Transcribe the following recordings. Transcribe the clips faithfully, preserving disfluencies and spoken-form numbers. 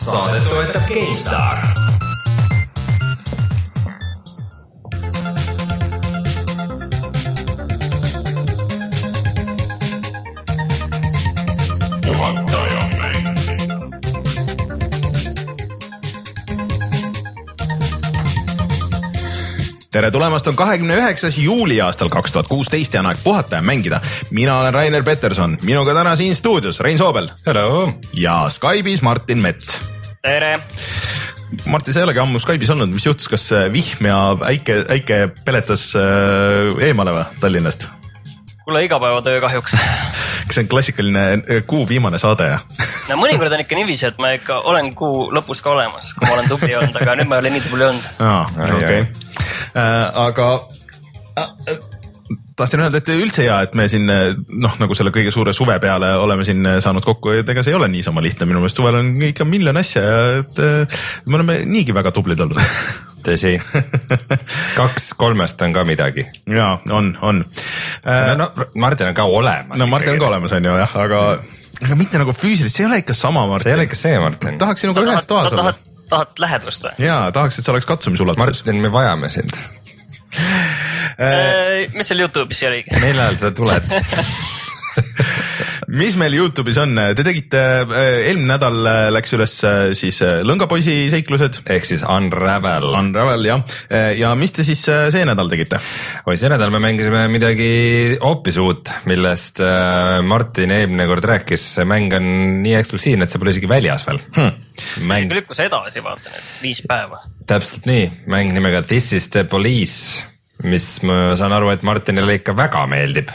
Saadet toetab GameStar. tere tulemast, on kahekümne üheksas juuli aastal kaks tuhat kuusteist ja on aeg puhata ja mängida. Mina olen Rainer Peterson, minuga täna siin stuudios Rein Soobel. Hello. Ja Skype'is Martin Mets. Tere. Martin, sa ei olegi ammu Skype'is olnud, mis juhtus, kas vihm ja äike, äike peletas eemale või Tallinnast? Kuule igapäevatöö kahjuks. Kas see on klassikaline kuu viimane saade? No mõnikord on ikka niiviisi, et ma ikka olen kuu lõpus ka olemas, kui ma olen tubli olnud, aga nüüd ma ei ole nii tubli olnud. Ah, okay. äh, aga äh, tahtsin öelda, et üldse hea, et me siin noh, nagu selle kõige suure suve peale oleme siin saanud kokku, et ega see ei ole niisama lihtne, minu meelest suvel on ikka miljon asja ja et, me oleme niigi väga tublid olnud. Tõsi, kaks kolmest on ka midagi. Jaa, on, on. No, no, Martin on ka olemas. No Martin on ka olemas, on ju, jah, aga, aga mitte nagu füüsilist, see ei ole ikka sama, Martin. See ei ole ikka see, Martin. Tahaks sinuga ühes toas olla. Tahad, tahad lähedust või? Jaa, tahaks, et sa oleks katsumisulatuses. Martin, me vajame sind. Äh, mis seal YouTube'is oli? Millal sa tuled? Mis meil YouTube'is on? Te tegite, eelmine nädal läks üles siis Lõngapoisi seiklused. Ehk siis Unravel. Unravel, jah. Ja mis te siis see nädal tegite? Oi, see nädal me mängisime midagi hoopis uut, millest Martin eelmine kord rääkis. Mäng on nii eksklusiivne, et see pole isegi väljas veel. Hmm. Mäng... See lükkus edasi, vaatan, et viis päeva. Täpselt nii. Mäng nimega This is the Police, mis ma saan aru, et Martinile ikka väga meeldib.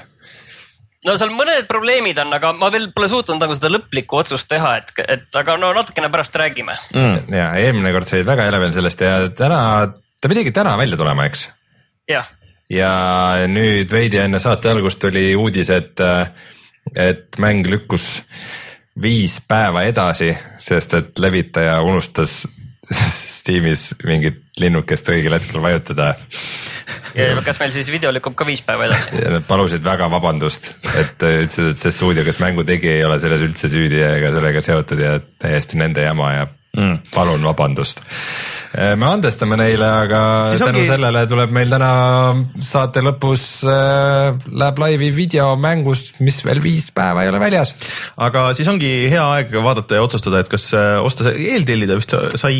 No seal mõned probleemid on, aga ma veel pole suutnud nagu seda lõplikku otsust teha, et, et aga no natukene pärast räägime. Mm, ja eelmine kord sa olid väga elevel sellest ja täna, ta pidigi täna välja tulema, eks? Jah. Ja nüüd veidi enne saate algust tuli uudis, et, et mäng lükkus viis päeva edasi, sest et levitaja unustas Steamis mingit linnukest õigel hetkel vajutada. Ja kas meil siis video lükkub ka viis päeva edasi? Ja nad palusid väga vabandust, et ütlesid, et see stuudio, kes mängu tegi, ei ole selles üldse süüdi ega sellega seotud ja täiesti nende jama ja mm. palun vabandust. Me andestame neile, aga siis tänu ongi... sellele tuleb meil täna saate lõpus äh, läheb laivi video mängust, mis veel viis päeva ei ole väljas. Aga siis ongi hea aeg vaadata ja otsustada, et kas osta see eeltellida vist sai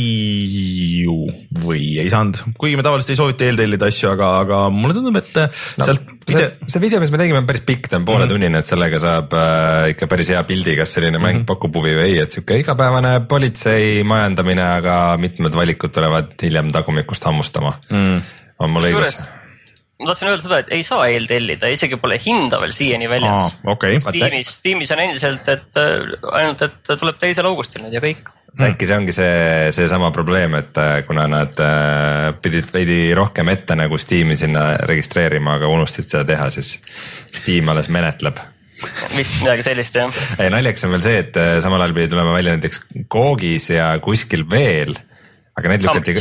ju või ei saanud. Kuigi me tavaliselt ei soovita eeltellida asju, aga, aga mulle tundub, et no, sealt see, see video, mis me tegime, on päris pikk, ta on poole mm-hmm. tunnine, et sellega saab äh, ikka päris hea pildi, kas selline mäng mm-hmm. pakub huvi või ei, et siuke igapäevane politsei majandamine, aga mitmed valikud tulevad hiljem tagumikust hammustama. Mm. On mul õigus? Ma tahtsin öelda seda, et ei saa eeltellida, isegi pole hinda veel siieni väljas. Ah, okay. Steamis, Steamis on endiselt, et ainult, et tuleb teisel augustil nüüd ja kõik. Äkki see ongi see, see sama probleem, et kuna nad pidid veidi rohkem ette nagu Steam'i sinna registreerima, aga unustasid seda teha, siis Steam alles menetleb. Vist midagi sellist, jah. Ei, naljaks on veel see, et samal ajal pidi tulema välja näiteks Googis ja kuskil veel, aga need lükati...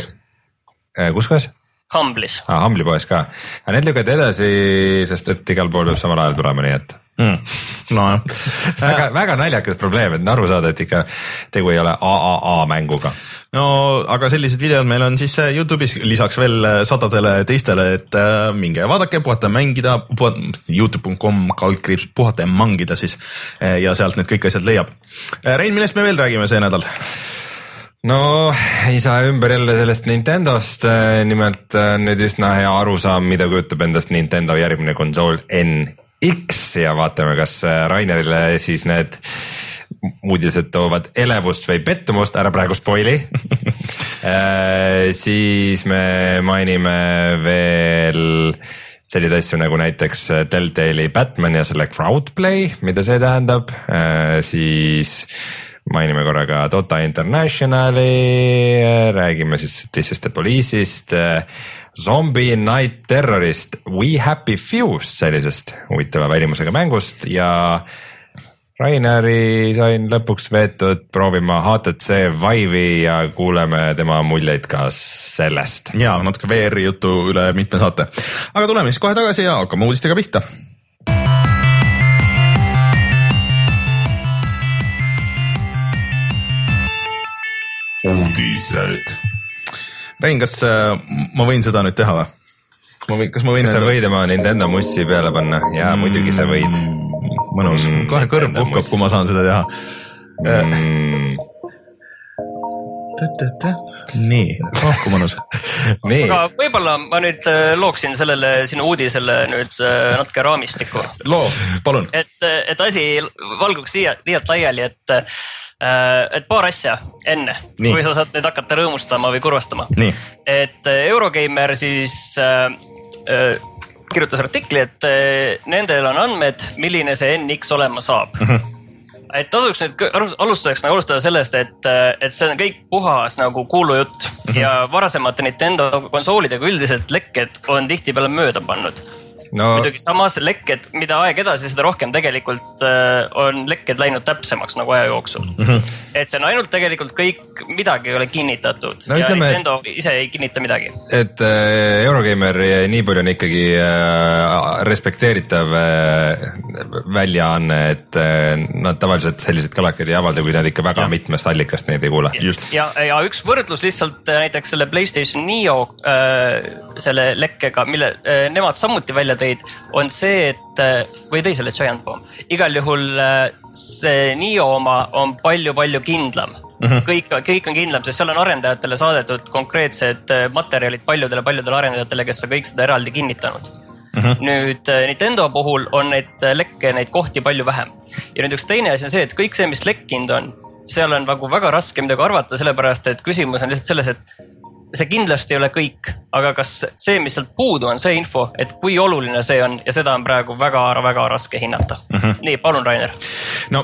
Kus kohas? Humblis. Ah, Humbli poes ka. Aga need lükati edasi, sest et igal pool võib samal ajal tulema, nii et... Mm. No, väga, väga naljakas probleem, et aru saada, et ikka tegu ei ole A A A mänguga. No, aga sellised videod meil on siis YouTube'is lisaks veel sadadele teistele, et minge vaadake, puhata mängida, youtube punkt com kaldkriips puhata ja mangida siis ja sealt need kõik asjad leiab. Rein, millest me veel räägime see nädal? No, ei saa ümber jälle sellest Nintendost, nimelt nüüd üsna hea arusaam, mida kujutab endast Nintendo järgmine konsool N X ja vaatame, kas Rainerile siis need uudised toovad elevust või pettumust, ära praegu spoili. Siis me mainime veel selliseid asju nagu näiteks Telltale'i Batman ja selle crowdplay, mida see tähendab, siis mainime korraga Dota Internationali, räägime siis This is the Police'ist, Zombie Night Terrorist, We Happy Few'st, sellisest huvitava välimusega mängust ja Raineri sain lõpuks veetud proovima H T C Vive'i ja kuuleme tema muljeid ka sellest. Ja natuke V R-i jutu üle mitme saate. Aga tuleme siis kohe tagasi ja hakkame uudistega pihta. uudised. Rein, kas ma võin seda nüüd teha või? Ma võin, kas ma võin... Kas sa võid oma Nintendo mussi peale panna? Jaa, mm, muidugi sa võid. Mõnus. Mm, kohe kõrv puhkab, kui ma saan seda teha. Mm. Nii, oh kui mõnus. Nii. Aga võibolla ma nüüd looksin sellele sinu uudisele nüüd natuke raamistiku. Loo, palun. Et, et asi valguks liialt, liialt laiali, et, et paar asja enne, Nii. kui sa saad nüüd hakata rõõmustama või kurvastama. Nii. Et Eurogeimer siis äh, kirjutas artikli, et nendel on andmed, milline see N X olema saab. Mm-hmm. Et tasuks nüüd alustuseks nagu alustada sellest, et, et see on kõik puhas nagu kuulujutt mm-hmm. ja varasemate Nintendo konsoolidega üldiselt lekked on tihti peale mööda pannud. No. Muidugi samas lekked, mida aeg edasi, seda rohkem tegelikult on lekked läinud täpsemaks nagu aja jooksul. Mm-hmm. Et see on ainult tegelikult kõik midagi ei ole kinnitatud no, ja ütleme, Nintendo ise ei kinnita midagi. Et äh, Eurogeimer nii palju on ikkagi äh, respekteeritav äh, väljaanne, et äh, nad tavaliselt sellised kalakad ei avalda, kui nad ikka väga ja. mitmest allikast neid ei kuule. Ja, ja üks võrdlus lihtsalt näiteks selle PlayStation Neo äh, selle lekkega, mille äh, nemad samuti välja teid, on see, et või tõi selle Giant Bomb. Igal juhul see Neo oma on palju-palju kindlam. Mm-hmm. Kõik, kõik on kindlam, sest seal on arendajatele saadetud konkreetsed materjalid paljudele-paljudele arendajatele, kes on kõik seda eraldi kinnitanud. Mm-hmm. Nüüd Nintendo puhul on neid lekke, neid kohti palju vähem. Ja nüüd üks teine asi on see, et kõik see, mis lekkinud on, seal on nagu väga raske midagi arvata, sellepärast et küsimus on lihtsalt selles, et see kindlasti ei ole kõik, aga kas see, mis sealt puudu on, see info, et kui oluline see on ja seda on praegu väga-väga raske hinnata. Mm-hmm. Nii, palun, Rainer. No,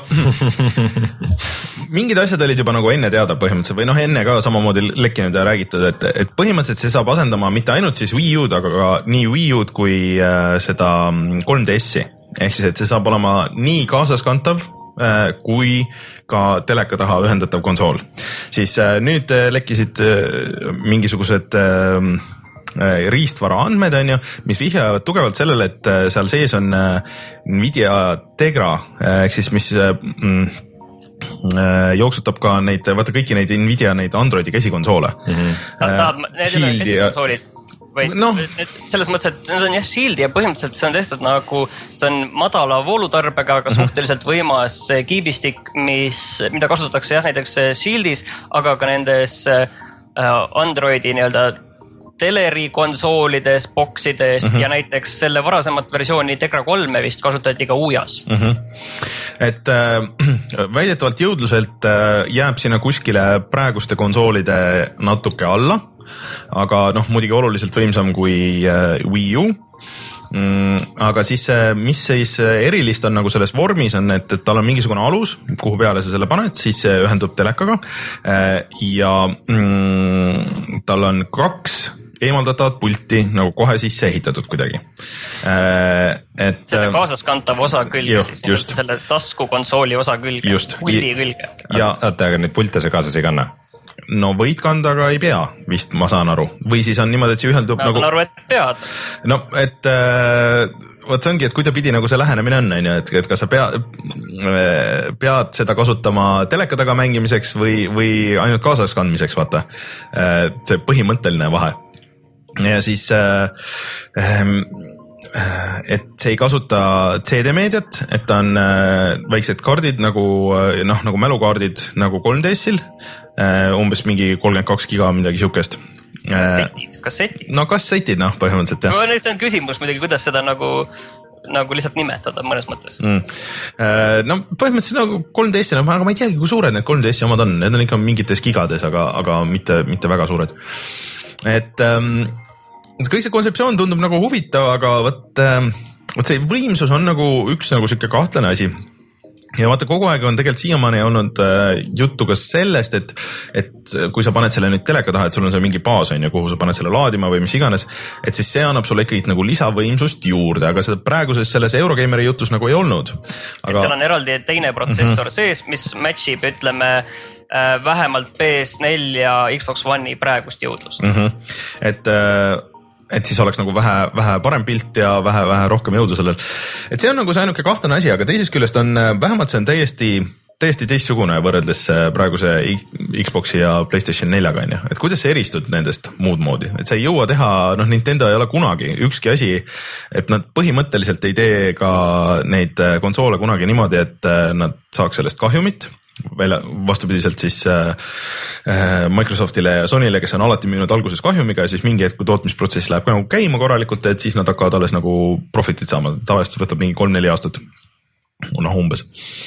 mingid asjad olid juba nagu enne teada põhimõtteliselt või noh, enne ka samamoodi lekkinud ja räägitud, et, et põhimõtteliselt see saab asendama mitte ainult siis Wii U'd, aga ka nii Wii U'd kui äh, seda kolm D S-i. Ehk siis, et see saab olema nii kaasaskantav kui ka teleka taha ühendatav konsool. Siis nüüd lekkisid mingisugused riistvara andmed, on ju, mis vihjavad tugevalt sellele, et seal sees on Nvidia Tegra, ehk siis mis jooksutab ka neid, vaata kõiki neid Nvidia neid Androidi käsikonsoole. Mm-hmm. Tahab, need on käsikonsoolid. Või no. Selles mõttes, et need on jah Shieldi ja põhimõtteliselt see on tehtud nagu, see on madala voolutarbega, aga mm-hmm. suhteliselt võimas kiibistik, mis, mida kasutatakse jah näiteks Shieldis, aga ka nendes Androidi nii-öelda teleri konsoolides, boksides mm-hmm. ja näiteks selle varasemat versiooni Tegra kolme vist kasutati ka Ujas. Mm-hmm. Et äh, väidetavalt jõudluselt äh, jääb sinna kuskile praeguste konsoolide natuke alla, aga noh, muidugi oluliselt võimsam kui äh, Wii U. Mm, aga siis mis siis erilist on nagu selles vormis on, et, et tal on mingisugune alus, kuhu peale sa selle paned, siis see ühendub telekaga ja mm, tal on kaks eemaldatavat pulti nagu kohe sisse ehitatud kuidagi. Et, selle kaasaskantav osa külge just, siis, just. Selle tasku konsooli osa külge, puldi külge. Ja, oota, aga neid pulte see kaasas ei kanna? No võid kanda, aga ei pea, vist ma saan aru. Või siis on niimoodi, et see üheldub ma nagu... Ma saan aru, et pead. No, et äh, võt see ongi, et kui ta pidi nagu see lähenemine on, et, et kas sa pea, pead seda kasutama teleka taga mängimiseks või, või ainult kaasas kandmiseks, vaata. Äh, see põhimõtteline vahe. Ja siis... Äh, äh, et see ei kasuta C D-meediat, et ta on äh, väiksed kaardid nagu, noh, nagu mälukaardid nagu kolm D S-il, äh, umbes mingi kolmkümmend kaks giga midagi siukest. Kassetid, kassetid. No kassetid, noh, põhimõtteliselt jah. No see on küsimus muidugi, kuidas seda nagu, nagu lihtsalt nimetada mõnes mõttes. Mm. Äh, no põhimõtteliselt nagu kolm D S-il, aga ma ei teagi, kui suured need kolm D S-i omad on, need on ikka mingites gigades, aga, aga mitte, mitte väga suured. Et... Ähm, kõik see kontseptsioon tundub nagu huvitav, aga võt, võt see võimsus on nagu üks nagu siuke kahtlane asi. Ja vaata, kogu aeg on tegelikult siiamaani olnud juttu ka sellest, et, et kui sa paned selle nüüd teleka taha, et sul on see mingi baas, on ju, kuhu sa paned selle laadima või mis iganes, et siis see annab sulle ikkagi nagu lisavõimsust juurde, aga seda praeguses selles Eurogeimeri jutus nagu ei olnud. Aga... seal on eraldi teine protsessor mm-hmm. sees, mis matchib, ütleme, vähemalt P S neli ja Xbox One'i praegust jõudlust. Mm-hmm. Et... et siis oleks nagu vähe, vähe parem pilt ja vähe, vähe rohkem jõudu sellel. Et see on nagu see ainuke kahtlane asi, aga teisest küljest on vähemalt see on täiesti täiesti teistsugune võrreldes praeguse Xbox'i ja PlayStation neljaga on ju, et kuidas sa eristud nendest muud moodi, et sa ei jõua teha, noh Nintendo ei ole kunagi ükski asi, et nad põhimõtteliselt ei tee ka neid konsoole kunagi niimoodi, et nad saaks sellest kahjumit. Välja, vastupidiselt siis äh, Microsoftile ja Sonyle, kes on alati müünud alguses kahjumiga ja siis mingi hetk, kui tootmisprotsess läheb nagu käima korralikult, et siis nad hakkavad alles nagu profitit saama, tavaliselt võtab mingi kolm-neli aastat, noh umbes.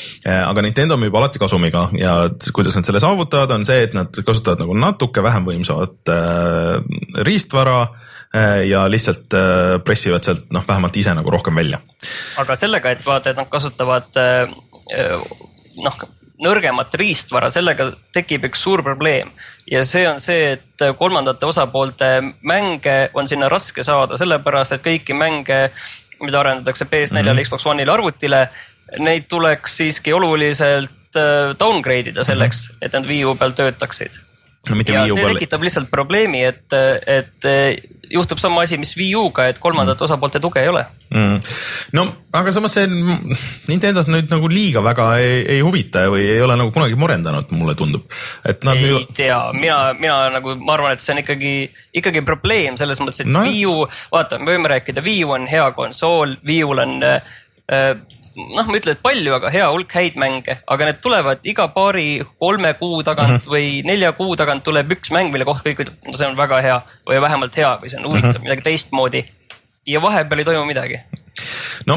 Aga Nintendo müüb alati kasumiga ja kuidas nad selle saavutavad, on see, et nad kasutavad nagu natuke vähem võimsavat äh, riistvara äh, ja lihtsalt äh, pressivad sealt noh, vähemalt ise nagu rohkem välja. Aga sellega, et vaata, et nad kasutavad äh, noh, nõrgemat riistvara, sellega tekib üks suur probleem ja see on see, et kolmandate osapoolte mänge on sinna raske saada, sellepärast et kõiki mänge, mida arendatakse P S neljale, mm-hmm. Xbox One'ile, arvutile, neid tuleks siiski oluliselt downgrade ida selleks, et nad Wii U peal töötaksid. No, ja see peal... tekitab lihtsalt probleemi, et, et juhtub sama asi, mis Wii U-ga, et kolmandate mm. osapoolte tuge ei ole. Mm. No, aga samas see Nintendo's nüüd nagu liiga väga ei, ei huvita või ei ole nagu kunagi murendanud, mulle tundub. Et nad ei ju... tea, mina, mina nagu, ma arvan, et see on ikkagi, ikkagi probleem selles mõttes, et no. Wii U, vaata, me võime rääkida, Wii U on hea konsool, Wii U on... Äh, noh, ma ütlen, et palju, aga hea hulk häid mänge, aga need tulevad iga paari kolme kuu tagant mm -hmm. või nelja kuu tagant tuleb üks mäng, mille kohta kõik ütleb, no see on väga hea või vähemalt hea või see on huvitav mm, -hmm. midagi teistmoodi ja vahepeal ei toimu midagi. No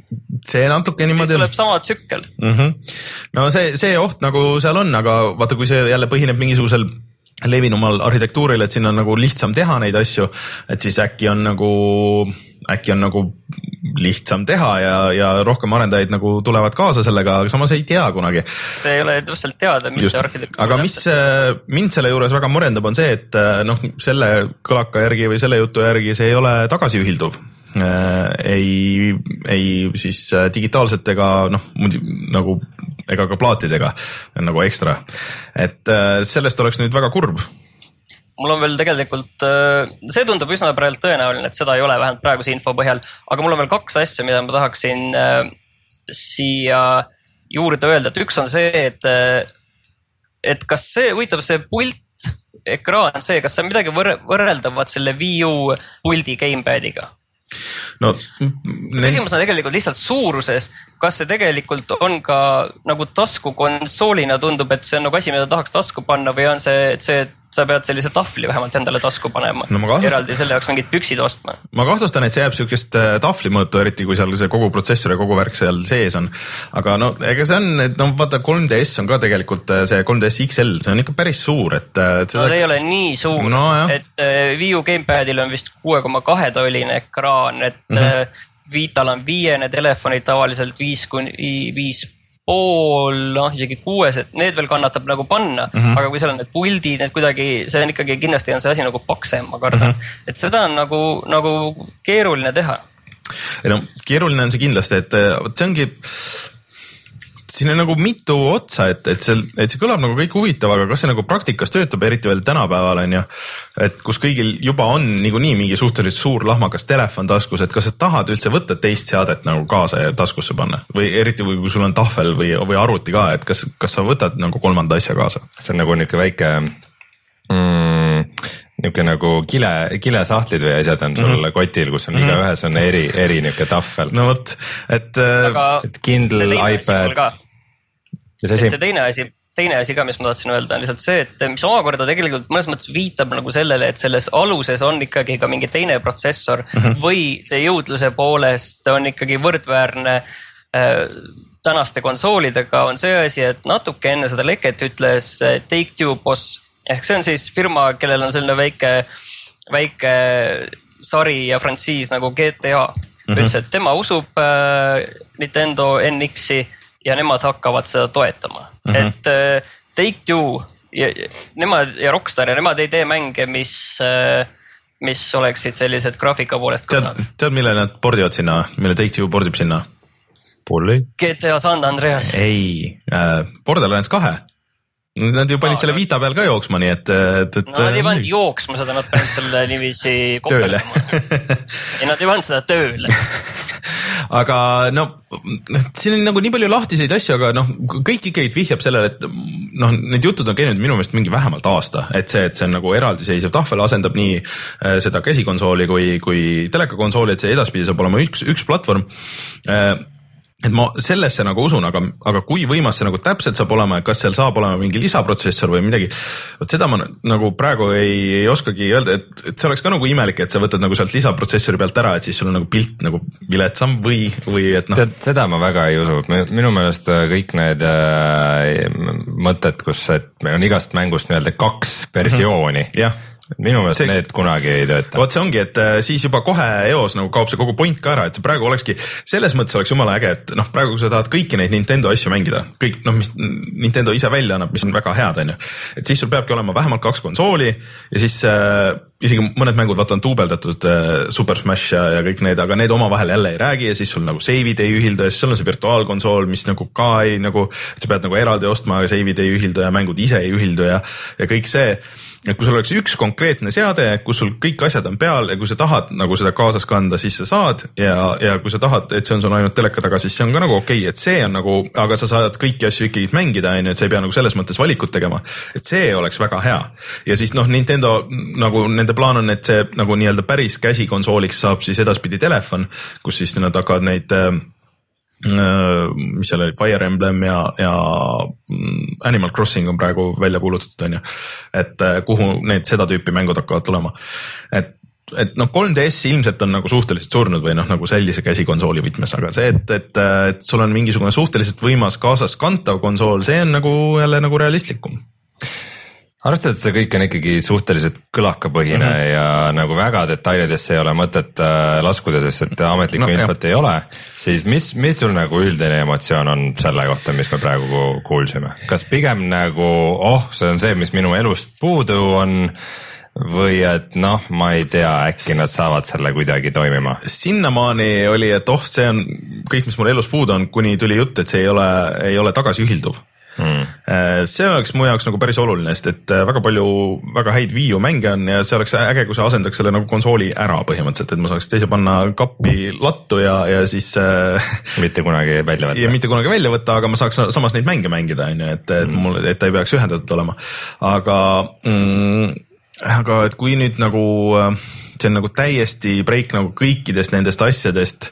see natuke niimoodi... Siis tuleb sama tsükkel. Mm -hmm. No see, see oht nagu seal on, aga vaata, kui see jälle põhineb mingisugusel levinumal arhitektuuril, et siin on nagu lihtsam teha neid asju, et siis äkki on nagu, äkki on nagu lihtsam teha ja, ja rohkem arendajaid nagu tulevad kaasa sellega, aga samas ei tea kunagi. See ei ole täpselt teada, mis Just. see arhitektuur aga mis täpselt. Mind selle juures väga murendab on see, et noh, selle kõlaka järgi või selle jutu järgi see ei ole tagasiühilduv. Ei, ei siis digitaalselt ega noh, nagu ega ka plaatidega nagu ekstra, et sellest oleks nüüd väga kurb. Mul on veel tegelikult, see tundub üsna praegu tõenäoline, et seda ei ole vähemalt praeguse info põhjal, aga mul on veel kaks asja, mida ma tahaksin siia juurde öelda, et üks on see, et, et kas see, huvitav see pult, ekraan, see, kas see on midagi võrreldavat selle Wii U puldi gamepad'iga? No, küsimus on tegelikult lihtsalt suuruses, kas see tegelikult on ka nagu tasku konsoolina tundub, et see on nagu asi, mida tahaks tasku panna või on see, et see, et sa pead sellise tahvli vähemalt endale tasku panema no, kahtlust... eraldi selle jaoks mingid püksid ostma. Ma kahtlustan, et see jääb sükest tahvli mõõtu, eriti kui seal see kogu protsessor ja kogu värk seal sees on. Aga no ega see on, et no vaata kolm D S on ka tegelikult see kolm D S X L, see on ikka päris suur, et... et seda... No see ei ole nii suur, no, et Wii U gamepadil on vist kuue koma kahe tolline ekraan, et mm -hmm. Vital on viiene, telefonid tavaliselt viis kuni viis pool, noh isegi kuues, et need veel kannatab nagu panna, mm -hmm. aga kui seal on need puldid, need kuidagi, see on ikkagi kindlasti on see asi nagu paksem, ma kardan, mm -hmm. et seda on nagu, nagu keeruline teha. Ei no keeruline on see kindlasti, et see ongi, siin on nagu mitu otsa, et, et see, et see kõlab nagu kõik huvitav, aga kas see nagu praktikas töötab, eriti veel tänapäeval on ju, et kus kõigil juba on niikuinii mingi suhteliselt suur lahmakas telefon taskus, et kas sa tahad üldse võtta teist seadet nagu kaasa ja taskusse panna või eriti kui sul on tahvel või, või arvuti ka, et kas, kas sa võtad nagu kolmanda asja kaasa? See on nagu niisugune väike mm, niisugune nagu kile, kilesahtlid või asjad on sul mm -hmm. kotil, kus on mm -hmm. igaühes on eri, eri niisugune tahvel. No vot, et, et Kindle, iPad. See, see teine asi, teine asi ka, mis ma tahtsin öelda, on lihtsalt see, et mis omakorda tegelikult mõnes mõttes viitab nagu sellele, et selles aluses on ikkagi ka mingi teine protsessor mm -hmm. või see jõudluse poolest on ikkagi võrdväärne äh, tänaste konsoolidega, on see asi, et natuke enne seda leket ütles Take-Two boss, ehk see on siis firma, kellel on selline väike, väike sari ja frantsiis nagu G T A mm. -hmm. Ütles, et tema usub äh, Nintendo N X-i ja nemad hakkavad seda toetama. Mm -hmm. Et äh, Take-Two ja, nemad ja Rockstar ja nemad ei tee mänge, mis, äh, mis oleksid sellised graafika poolest kõnad. Tead, tead, mille nad bordivad sinna, mille Take-Two bordib sinna? Polli? G T A San Andreas. Ei, äh, Borderlands kahe. Nad ju panid no, selle Vita peal ka jooksma, nii et... et, et no nad ei pannud jooksma seda, nad panid selle nivisi tööle. ja nad ei pannud seda tööle. aga no siin on nagu nii palju lahtiseid asju, aga noh, kõik ikkagi vihjab sellele, et noh, need jutud on käinud minu meelest mingi vähemalt aasta, et see, et see on nagu eraldiseisev tahvel, asendab nii äh, seda käsikonsooli kui, kui telekakonsooli, et see edaspidi saab olema üks, üks platvorm äh, et ma sellesse nagu usun, aga, aga kui võimas see nagu täpselt saab olema, kas seal saab olema mingi lisaprotsessor või midagi, vot seda ma nagu praegu ei, ei oskagi öelda, et, et see oleks ka nagu imelik, et sa võtad nagu sealt lisaprotsessori pealt ära, et siis sul on nagu pilt nagu viletsam või, või et noh. Tead, seda ma väga ei usu, minu meelest kõik need äh, mõtted, kus et meil on igast mängust nii-öelda kaks versiooni mm. -hmm. jah. minu meelest see, need kunagi ei tööta. Vot see ongi, et siis juba kohe eos nagu kaob see kogu point ka ära, et praegu olekski, selles mõttes oleks jumala äge, et noh, praegu sa tahad kõiki neid Nintendo asju mängida, kõik noh, mis Nintendo ise välja annab, mis on väga head, on ju. Et siis sul peabki olema vähemalt kaks konsooli ja siis äh, isegi mõned mängud vaata on duubeldatud äh, Super Smash ja, ja kõik need, aga need omavahel jälle ei räägi ja siis sul nagu save'id ei ühilda ja siis sul on see virtuaalkonsool, mis nagu ka ei nagu, sa pead nagu eraldi ostma, aga save'id ei ühildu ja mängud ise ei ühildu ja, ja kõik see. Et kui sul oleks üks konkreetne seade, kus sul kõik asjad on peal ja kui sa tahad nagu seda kaasas kanda, siis sa saad ja, ja kui sa tahad, et see on sul ainult teleka taga, siis see on ka nagu okei okay,, et see on nagu, aga sa saad kõiki asju ikkagi mängida, on ju, et sa ei pea nagu selles mõttes valikut tegema, et see oleks väga hea. Ja siis noh, Nintendo nagu nende plaan on, et see nagu nii-öelda päris käsikonsooliks saab siis edaspidi telefon, kus siis nad hakkavad neid mis seal oli, Fire Emblem ja, ja Animal Crossing on praegu välja kuulutatud, on ju, et kuhu need seda tüüpi mängud hakkavad tulema, et et noh, kolm D S ilmselt on nagu suhteliselt surnud või noh, nagu sellise käsikonsooli võtmes, aga see, et, et, et sul on mingisugune suhteliselt võimas kaasas kantav konsool, see on nagu jälle nagu realistlikum. Arvestades, et see kõik on ikkagi suhteliselt kõlakapõhine mm -hmm. ja nagu väga detailidesse ei ole mõtet äh, laskuda, sest et ametlikku no, infot jah. ei ole, siis mis, mis sul nagu üldine emotsioon on selle kohta, mis me praegu kuulsime? Kas pigem nagu, oh, see on see, mis minu elust puudu on või et noh, ma ei tea, äkki nad saavad selle kuidagi toimima? Sinnamaani oli, et oh, see on kõik, mis mul elus puudu on, kuni tuli jutt, et see ei ole, ei ole tagasi ühilduv. Hmm. See oleks mu jaoks nagu päris oluline, sest et väga palju väga häid Wii U mänge on ja see oleks äge, kui sa asendaks selle nagu konsooli ära põhimõtteliselt, et ma saaks teise panna kappi lattu ja, ja siis mitte kunagi välja võtta. Ja mitte kunagi välja võtta, aga ma saaks samas neid mänge mängida, on ju, et, et hmm. mul, et ta ei peaks ühendatud olema. Aga mm, aga et kui nüüd nagu see on nagu täiesti break nagu kõikidest nendest asjadest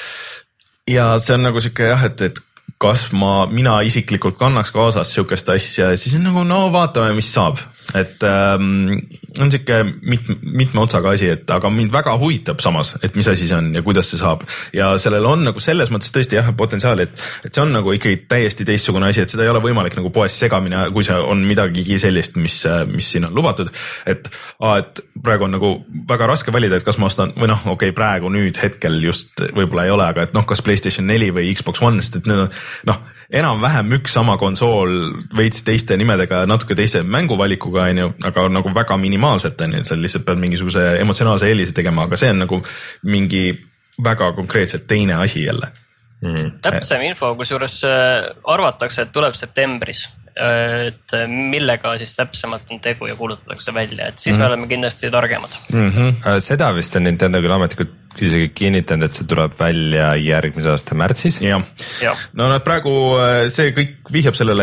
ja see on nagu siuke jah, et, et kas ma, mina isiklikult kannaks kaasas siukest asja ja siis on nagu no vaatame, mis saab. Et ähm, on siuke mit, mitme otsaga asi, et aga mind väga huvitab samas, et mis asi see on ja kuidas see saab. Ja sellel on nagu selles mõttes tõesti jah potentsiaali, et, et see on nagu ikkagi täiesti teistsugune asi, et seda ei ole võimalik nagu poes segamine, kui see on midagigi sellist, mis, mis siin on lubatud. Et, a, et praegu on nagu väga raske valida, et kas ma ostan või noh, okei okay, praegu nüüd hetkel just võib-olla ei ole, aga et noh, kas PlayStation neli või Xbox One, sest et need on noh, enam-vähem üks sama konsool veits teiste nimedega, natuke teiste mänguvalikuga, on ju, aga nagu väga minimaalselt on ju, et sa lihtsalt pead mingisuguse emotsionaalse eelise tegema, aga see on nagu mingi väga konkreetselt teine asi jälle. Mm. Täpsem info, kusjuures arvatakse, et tuleb septembris, et millega siis täpsemalt on tegu ja kuulutatakse välja, et siis mm. me oleme kindlasti targemad. Mm-hmm. Seda vist on Nintendo küll ametlikult isegi kinnitanud, et see tuleb välja järgmise aasta märtsis. Ja. Ja. No nad praegu, see kõik vihjab sellele,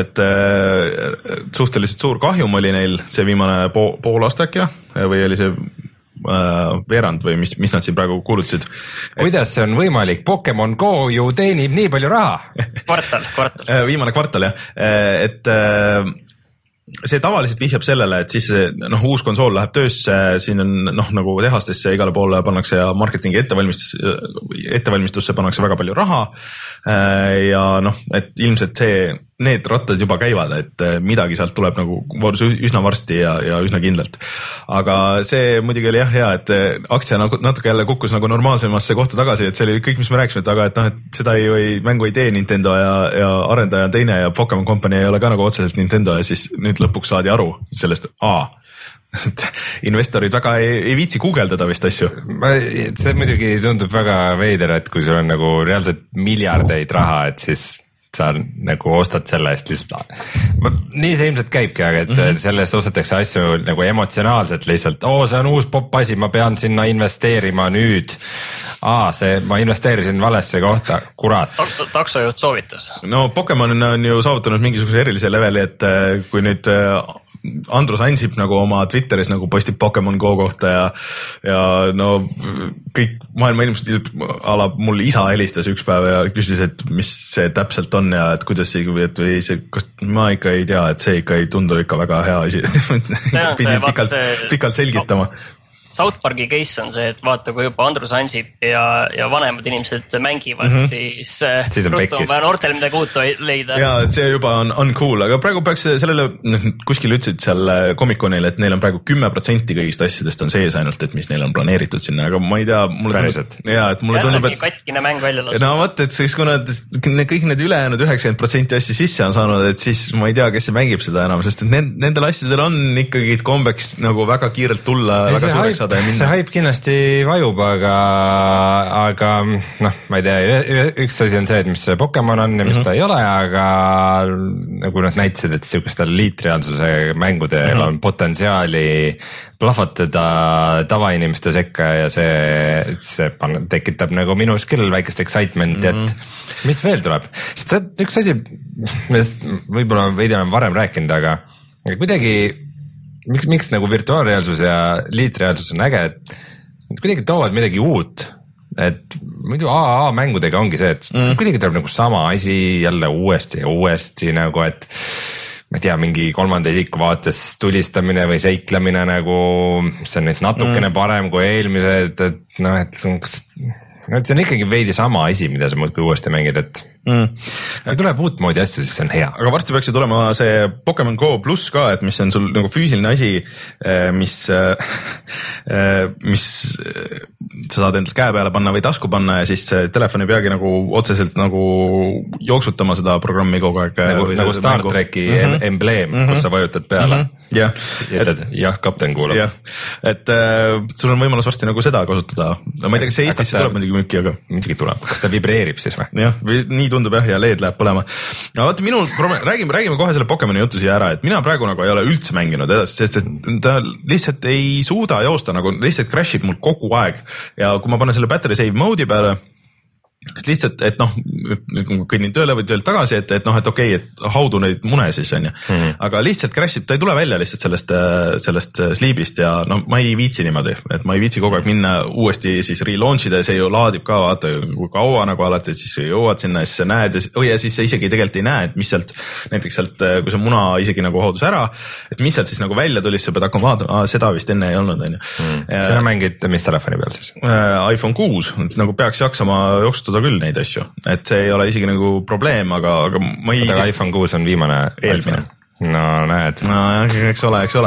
et suhteliselt suur kahjum oli neil see viimane pool, pool aastak ja, või oli see veerand või mis, mis nad siin praegu kuulutasid. Kuidas see on võimalik? Pokemon Go ju teenib nii palju raha. Kvartal, kvartal. Viimane kvartal jah, et see tavaliselt vihjab sellele, et siis noh, uus konsool läheb töösse, siin on noh, nagu tehastesse igale poole pannakse ja marketingi ettevalmistus, ettevalmistusse pannakse väga palju raha ja noh, et ilmselt see, need rattad juba käivad, et midagi sealt tuleb nagu üsna varsti ja, ja üsna kindlalt. Aga see muidugi oli jah hea, et aktsia natuke jälle kukkus nagu normaalsemasse kohta tagasi, et see oli kõik, mis me rääkisime, et aga et noh, et seda ei, ei, mängu ei tee Nintendo ja, ja arendaja on teine ja Pokemon Company ei ole ka nagu otseselt Nintendo ja siis nüüd lõpuks saadi aru sellest, aa, investorid väga ei, ei viitsi guugeldada vist asju. See muidugi tundub väga veider, et kui sul on nagu reaalselt miljardeid raha, et siis sa nagu ostad selle eest lihtsalt. nii see ilmselt käibki, aga et mm-hmm. selle eest ostetakse asju nagu emotsionaalselt lihtsalt. oo, see on uus popp asi, ma pean sinna investeerima nüüd. aa, see, ma investeerisin valesse kohta, kurat. Takso, taksojuht soovitas. no Pokemon on ju saavutanud mingisuguse erilise leveli, et kui nüüd Andrus Ansip nagu oma Twitteris nagu postib Pokemon Go kohta ja, ja no kõik maailma inimesed, ala mul isa helistas üks päev ja küsis, et mis see täpselt on ja et kuidas see, et või see, kas ma ikka ei tea, et see ikka ei tundu ikka väga hea asi. pidin pikalt, pikalt selgitama. South Parki case on see, et vaata, kui juba Andrus Ansip ja, ja vanemad inimesed mängivad, mm -hmm. siis, siis ruttu on vaja noortel midagi uut leida. ja, et see juba on, on cool, aga praegu peaks sellele, kuskil ütlesid seal Comic-Conil, et neil on praegu kümme protsenti kõigist asjadest on sees ainult, et mis neil on planeeritud sinna, aga ma ei tea, mulle tundub, ja, et mulle tundub, et katkine mäng välja lasta. no vot, et siis kui nad kõik need ülejäänud üheksakümmend protsenti asja sisse on saanud, et siis ma ei tea, kes see mängib seda enam, sest et nendel asjadel on ikkagi kombeks nagu väga kiirelt tulla, väga suureks saada ja minna. See hype kindlasti vajub, aga, aga noh, ma ei tea, üks asi on see, et mis see Pokemon on ja mis mm-hmm. ta ei ole, aga nagu nad näitasid, et sihukestel liitreaalsuse mängudel mm-hmm. on potentsiaali plahvatada tavainimeste sekka ja see, see tekitab nagu minus küll väikest excitement'i mm-hmm., et mis veel tuleb. Sest see üks asi, millest võib-olla veidi olen varem rääkinud, aga kuidagi miks, miks nagu virtuaalreaalsus ja liitreaalsus on äge, et kuidagi toovad midagi uut, et muidu A A A mängudega ongi see, et mm. kuidagi tuleb nagu sama asi jälle uuesti ja uuesti nagu, et ma ei tea, mingi kolmanda isiku vaates tulistamine või seiklemine nagu, see on nüüd natukene mm. parem kui eelmised, et noh, et see on ikkagi veidi sama asi, mida sa muudki uuesti mängid, et mm. kui tuleb uut moodi asju, siis see on hea. Aga varsti peaks ju tulema see Pokemon Go pluss ka, et mis on sul nagu füüsiline asi, mis, mis sa saad endalt käe peale panna või tasku panna ja siis telefon ei peagi nagu otseselt nagu jooksutama seda programmi kogu aeg. Nagu, nagu Star mängu. Treki mm-hmm. embleem, mm-hmm. kus sa vajutad peale mm-hmm. ja, ja ütled, jah, kapten kuulab. Ja. Et äh, sul on võimalus varsti nagu seda kasutada. No, ma ei tea, kas see Eestisse tuleb muidugi müüki, aga muidugi tuleb. Kas ta vibreerib siis või? Jah, nii tundub jah ja L E D läheb põlema. No vaata minul, räägime, räägime kohe selle Pokemoni jutu siia ära, et mina praegu nagu ei ole üldse mänginud edasi, sest et ta lihtsalt ei suuda joosta, nagu lihtsalt crashib mul kogu aeg ja kui ma panen selle battery save mode'i peale, sest lihtsalt, et noh, kõnnin tööle või töölt tagasi, et, et noh, et okei, et haudu neid mune siis on ju, mm-hmm. aga lihtsalt crashib, ta ei tule välja lihtsalt sellest, sellest sleep'ist ja noh, ma ei viitsi niimoodi, et ma ei viitsi kogu aeg minna uuesti siis relaunch ida ja see ju laadib ka, vaata kui kaua nagu alati, et siis jõuad sinna ja siis sa näed ja, oh, ja siis sa isegi tegelikult ei näe, et mis sealt, näiteks sealt, kui see muna isegi nagu haudus ära, et mis sealt siis nagu välja tuli, sa pead hakkama vaatama, seda vist enne ei olnud, on ju. Sina mängid mis telefoni peal siis? iPhone kuus, nagu peaks jaksama jooksutada küll neid asju, et see ei ole isegi nagu probleem, aga, aga ma ei... Aga iPhone kuus on viimane eelmine. No näed. No eks ole, eks ole.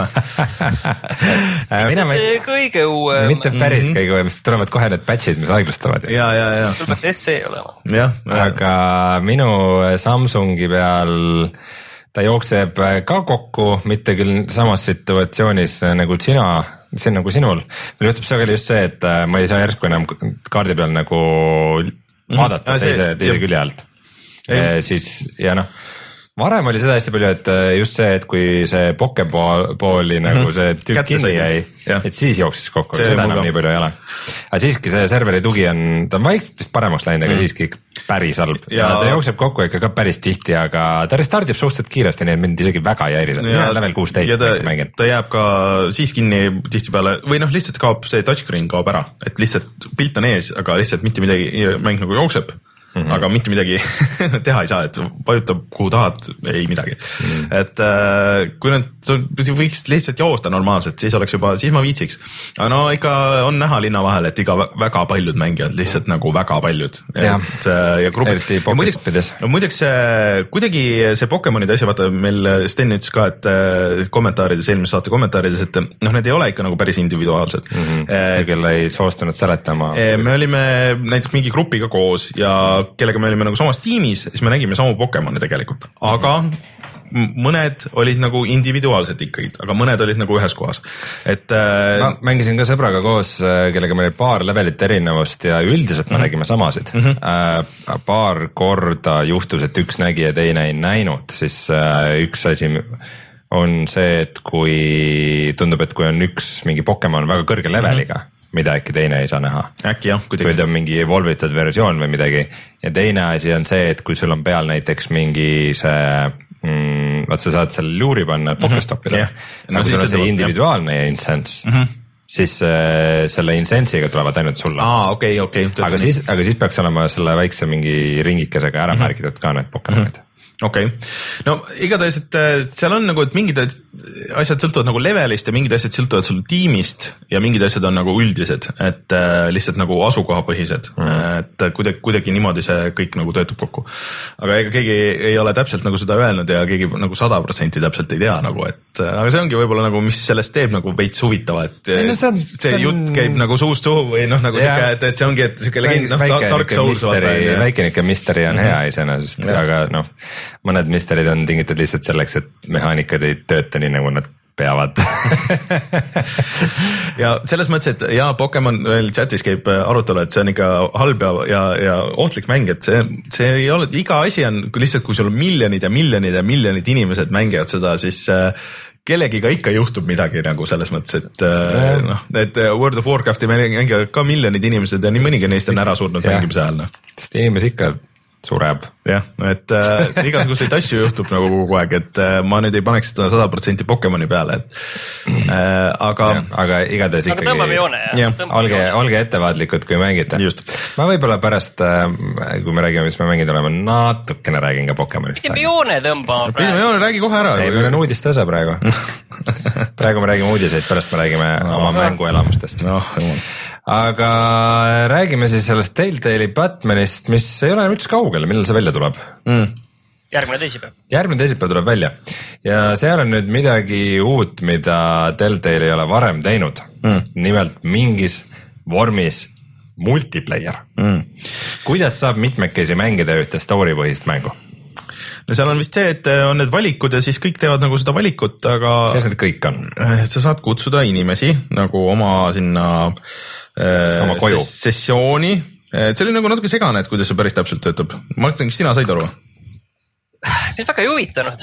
Mitte see kõige uuem. Mitte päris mm-hmm. kõige uuem, sest tulevad kohe need patch'id, mis aeglustavad. Ja, ja, ja. Sul peaks S E olema. Ja, aga minu Samsungi peal ta jookseb ka kokku, mitte küll samas situatsioonis nagu sina, see on nagu sinul. Meil juhtub sageli just see, et ma ei saa järsku enam kaardi peal nagu vaadata mm-hmm. teise, teise külje alt. E, siis ja noh, varem oli seda hästi palju, et just see, et kui see Pokeballi nagu mm-hmm. see tükk kinni jäi, et siis jooksis kokku, seda enam nii palju ei ole. Aga siiski see serveri tugi on, ta on vaikselt vist paremaks läinud, aga mm. siiski päris halb. Ja ta jookseb kokku ikka ka päris tihti, aga ta restardib suhteliselt kiiresti, nii et mind isegi väga ei häiri. Mina level kuusteist ja ta, ta jääb ka siis kinni tihti peale, või noh, lihtsalt kaob see touchscreen kaob ära, et lihtsalt pilt on ees, aga lihtsalt mitte midagi, mäng nagu jookseb. Mm-hmm. Aga mitte midagi teha ei saa, et vajutab kuhu tahad, ei midagi mm-hmm. et äh, kui nüüd võiks lihtsalt joosta normaalselt, siis oleks juba, siis ma viitsiks, aga no ikka on näha linna vahel, et iga väga paljud mängijad, lihtsalt nagu väga paljud ja, et, ja grupid ja muideks, no, muideks kuidagi see Pokemonide asja, vaata meil Sten ütles ka, et kommentaarides, eelmise saate kommentaarides, et noh, need ei ole ikka nagu päris individuaalsed mm-hmm. küll ei soostunud seletama me olime näiteks mingi grupiga koos ja kellega me olime nagu samas tiimis, siis me nägime samu Pokemoni tegelikult, aga mõned olid nagu individuaalsed ikkagi, aga mõned olid nagu ühes kohas, et äh, ma mängisin ka sõbraga koos, kellega meil oli paar levelit erinevust ja üldiselt me mm -hmm. nägime samasid mm. -hmm. Äh, paar korda juhtus, et üks nägi ja teine ei näinud, siis äh, üks asi on see, et kui tundub, et kui on üks mingi Pokemon väga kõrge leveliga mm, -hmm. mida äkki teine ei saa näha. äkki jah, kui ta on mingi evolvitud versioon või midagi. Ja teine asi on see, et kui sul on peal näiteks mingi see mm, vaat sa saad selle luuri panna Pokestopile mm. -hmm. No, kui sul on see individuaalne instance mm, -hmm. siis äh, selle instance'iga tulevad ainult sulle. Aa, okei, okei. Aga siis, aga siis peaks olema selle väikse mingi ringikesega ära mm -hmm. märgitud ka need Pokemonid mm. -hmm. okei okay., no igatahes, et seal on nagu, et mingid asjad sõltuvad nagu levelist ja mingid asjad sõltuvad sul tiimist ja mingid asjad on nagu üldised, et äh, lihtsalt nagu asukohapõhised mm., et kuidagi, kuidagi niimoodi see kõik nagu töötab kokku. aga ega keegi ei ole täpselt nagu seda öelnud ja keegi nagu sada protsenti täpselt ei tea nagu, et aga see ongi võib-olla nagu, mis sellest teeb nagu veits huvitava, et ei, no, see, on, see, see jutt käib nagu suust suhu või noh, nagu siuke, et, et see ongi, et siuke legend, noh, tark Souls. väike niuke misteri on mm -hmm. hea iseenesest, aga noh, mõned misterid on tingitud lihtsalt selleks, et mehaanikad ei tööta nii, nagu nad peavad ja selles mõttes, et ja Pokemon veel chatis käib arutelu, et see on ikka halb ja, ja, ja ohtlik mäng, et see, see ei ole, iga asi on lihtsalt, kui sul on miljonid ja miljonid ja miljonid inimesed mängivad seda, siis äh, kellegiga ikka juhtub midagi nagu selles mõttes, et äh, noh, need World of Warcrafti mängivad ka miljonid inimesed ja nii mõnigi neist on ära surnud mängimise ajal. No. sest inimesi ikka sureb. jah, et äh, igasuguseid asju juhtub nagu kogu aeg, et äh, ma nüüd ei paneks seda sada protsenti Pokemoni peale, et äh, aga ja, aga igatahes ikkagi tõmbame joone ja, olge, olge ettevaatlikud, kui mängite. ma võib-olla pärast, kui me räägime, mis me mänginud oleme, natukene räägin ka Pokemonist. pidime joone tõmbama praegu. joone, räägi kohe ära. ei, meil on uudistese praegu praegu me räägime uudiseid, pärast me räägime no, oma mänguelamustest no, aga räägime siis sellest Telltale'i Batmanist, mis ei ole üldse kaugel, millal see välja tuleb mm.? järgmine teisipäev. järgmine teisipäev tuleb välja ja seal on nüüd midagi uut, mida Telltale ei ole varem teinud mm.. nimelt mingis vormis multiplayer mm.. kuidas saab mitmekesi mängida ühte story põhist mängu? no seal on vist see, et on need valikud ja siis kõik teevad nagu seda valikut, aga kes need kõik on? sa saad kutsuda inimesi nagu oma sinna oma koju sessiooni. see oli nagu natuke segane, et kuidas see päris täpselt töötab. Martin, kas sina said aru? Mind väga ei huvitanud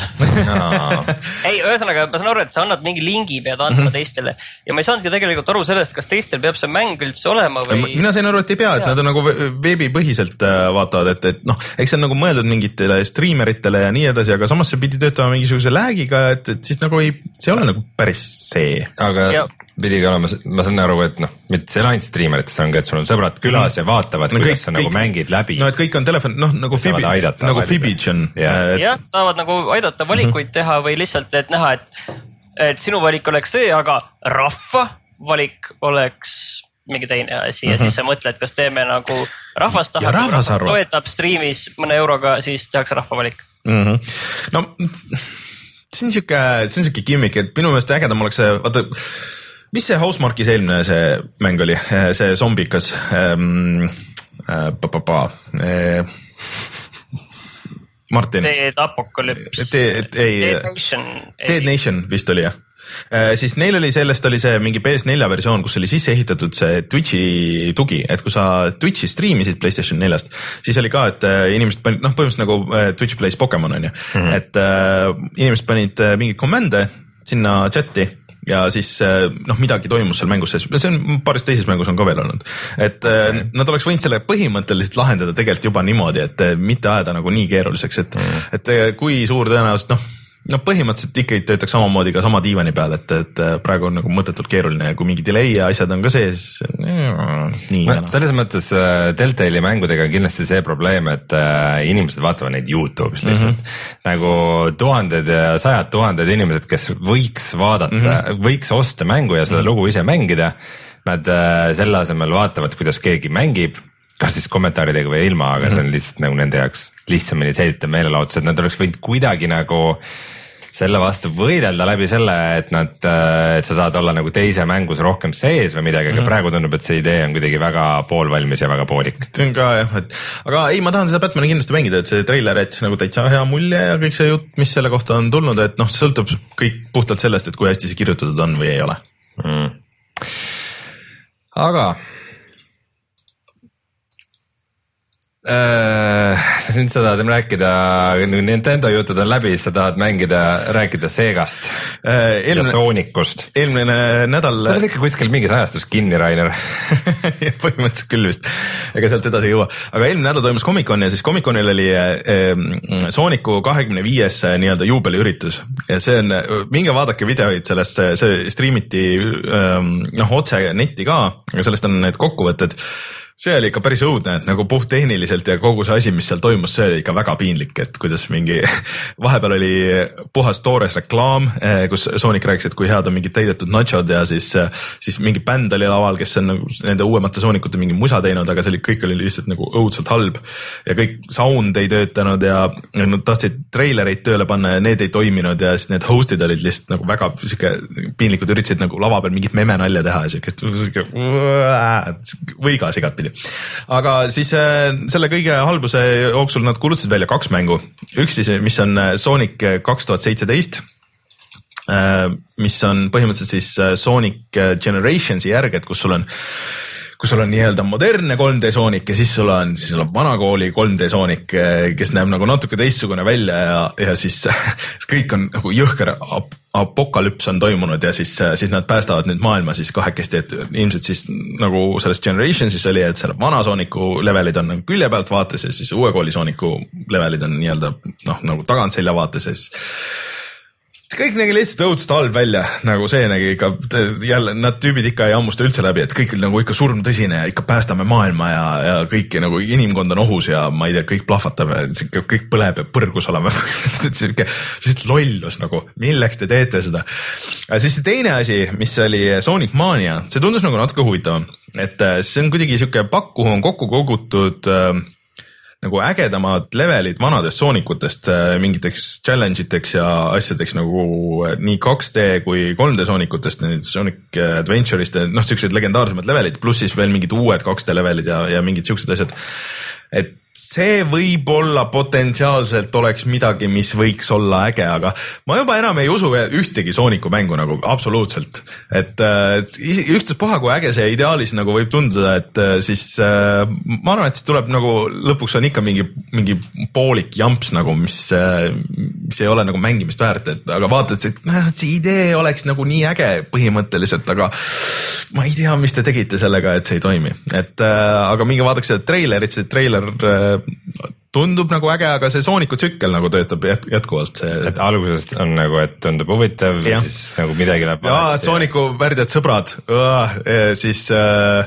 ei, ühesõnaga ma saan aru, et sa annad mingi lingi, pead andma mm -hmm. teistele ja ma ei saanudki tegelikult aru sellest, kas teistel peab see mäng üldse olema või. mina sain aru, et ei pea, et ja. nad on nagu veebipõhiselt vaatavad, et, et noh, eks see on nagu mõeldud mingitele striimeritele ja nii edasi, aga samas see pidi töötama mingisuguse lag'iga, et, et siis nagu ei, see ei ole nagu päris see. aga ja. pidi ka olema, ma saan aru, et noh, mitte see ainult striimerites on ka, et sul on sõbrad külas mm. ja vaatavad no,, kuidas kõik, sa kõik, nagu mängid läbi. no et kõik on telefon, noh nagu Fibi, nagu Fibbage on. jah ja,, saavad nagu aidata valikuid mm -hmm. teha või lihtsalt, et näha, et, et sinu valik oleks see, aga rahva valik oleks mingi teine asi mm -hmm. ja siis sa mõtled, kas teeme nagu rahvast tahab, rahvas toetab striimis mõne euroga, siis tehakse rahva valik mm. -hmm. no see on siuke, see on siuke gimmick, et minu meelest ägedam oleks see, vaata mis see Housemarque'is eelmine see mäng oli, see zombikas ähm, äh, pa, pa, pa, äh, Martin. Dead Apocalypse. Dead, ei, Dead Nation. Dead Nation vist oli jah. Äh, siis neil oli, sellest oli see mingi P S neli versioon, kus oli sisse ehitatud see Twitchi tugi, et kui sa Twitchi striimisid PlayStation neljast, siis oli ka, et inimesed panid, noh põhimõtteliselt nagu Twitch plays Pokemon on ju, mm -hmm. et äh, inimesed panid mingeid kommande sinna chati ja siis noh, midagi toimus seal mängus, see on paaris teises mängus on ka veel olnud, et okay. nad oleks võinud selle põhimõtteliselt lahendada tegelikult juba niimoodi, et mitte ajada nagu nii keeruliseks, et mm. et kui suur tõenäoliselt noh, no põhimõtteliselt ikkagi töötaks samamoodi ka sama diivani peal, et, et praegu on nagu mõttetult keeruline ja kui mingi delay ja asjad on ka sees, nii. No, selles mõttes uh, Telltale'i mängudega on kindlasti see probleem, et uh, inimesed vaatavad neid YouTube'is lihtsalt mm -hmm. nagu tuhanded ja sajad tuhanded inimesed, kes võiks vaadata mm, -hmm. võiks osta mängu ja seda mm -hmm. lugu ise mängida. Nad uh, selle asemel vaatavad, kuidas keegi mängib, kas siis kommentaaridega või ilma, aga mm -hmm. see on lihtsalt nagu nende jaoks lihtsamini seeditav meelelahutus, et nad oleks võinud kuidagi nagu selle vastu võidelda läbi selle, et nad, et sa saad olla nagu teise mängus rohkem sees või midagi, aga mm. praegu tundub, et see idee on kuidagi väga poolvalmis ja väga poolik. see on ka jah, et aga ei, ma tahan seda Batmani kindlasti mängida, et see treiler jättis nagu täitsa hea mulje ja kõik see jutt, mis selle kohta on tulnud, et noh, see sõltub kõik puhtalt sellest, et kui hästi see kirjutatud on või ei ole mm.. aga äh, nüüd sa tahad rääkida, Nintendo jutud on läbi, sa tahad mängida, rääkida Segast äh, eelmine, ja Sonicust. Eelmine nädal. sa oled ikka kuskil mingis ajastus kinni, Rainer. põhimõtteliselt küll vist, ega sealt edasi ei jõua, aga eelmine nädal toimus Comic-Con ja siis Comic-Conil oli äh, Sonicu kahekümne viies nii-öelda juubeliüritus ja see on, minge vaadake videoid sellest, see streamiti äh, noh, otse netti ka, aga sellest on need kokkuvõtted. See oli ikka päris õudne, et nagu puht tehniliselt ja kogu see asi, mis seal toimus, see oli ikka väga piinlik, et kuidas mingi, vahepeal oli puhas toores reklaam, kus Sonic rääkis, et kui head on mingid täidetud nachod ja siis, siis mingi bänd oli laval, kes on nagu nende uuemate Sonicute mingi musa teinud, aga see oli, kõik oli lihtsalt nagu õudselt halb ja kõik sound ei töötanud ja nad tahtsid treilereid tööle panna ja need ei toiminud ja siis need host'id olid lihtsalt nagu väga siuke piinlikud, üritasid nagu lava peal mingit meme nalja teha ja siuke võigas igatpidi. Aga siis selle kõige halbuse jooksul nad kuulutasid välja kaks mängu. Üks siis, mis on Sonic kaks tuhat seitseteist, mis on põhimõtteliselt siis Sonic Generationsi järg, et kus sul on kus sul on nii-öelda modernne kolm D Sonic ja siis sul on, siis sul on vanakooli kolm D Sonic, kes näeb nagu natuke teistsugune välja ja, ja siis kõik on nagu jõhker ap apokalüps on toimunud ja siis, siis nad päästavad nüüd maailma siis kahekesti, et ilmselt siis nagu selles Generationsis oli, et selle vana Sooniku levelid on nagu külje pealt vaates ja siis uue kooli Sooniku levelid on nii-öelda noh, nagu tagant selja vaates ja siis kõik nägi lihtsalt õudselt halb välja, nagu see nägi ikka, jälle nad tüübid ikka ei hammusta üldse läbi, et kõik nagu ikka surm tõsine ja ikka päästame maailma ja, ja kõik nagu inimkond on ohus ja ma ei tea, kõik plahvatab ja kõik põleb ja põrgus oleme. Sest lollus nagu, milleks te teete seda. Siis see teine asi, mis oli Sonic Mania, see tundus nagu natuke huvitavam, et see on kuidagi siuke pakk, kuhu on kokku kogutud nagu ägedamad levelid vanadest Soonikutest mingiteks challenge iteks ja asjadeks nagu nii kaks D kui kolm D Soonikutest, need Sonic Adventure'ist, noh, siuksed legendaarsemad levelid, pluss siis veel mingid uued kaks D levelid ja, ja mingid siuksed asjad. Et see võib-olla potentsiaalselt oleks midagi, mis võiks olla äge, aga ma juba enam ei usu ühtegi Sooniku mängu nagu absoluutselt. Et ükstaspuha, kui äge see ideaalis nagu võib tunduda, et siis ma arvan, et siis tuleb nagu lõpuks on ikka mingi, mingi poolik jamps nagu, mis, mis ei ole nagu mängimist väärt, et aga vaatad, et see idee oleks nagu nii äge põhimõtteliselt, aga ma ei tea, mis te tegite sellega, et see ei toimi. Et aga minge vaadake seda treilerit, see treiler tundub nagu äge, aga see Sooniku tsükkel nagu töötab jätkuvalt. See... Et algusest on nagu, et tundub huvitav, siis nagu midagi läheb. Jaa, Sooniku värdjad sõbrad, siis äh,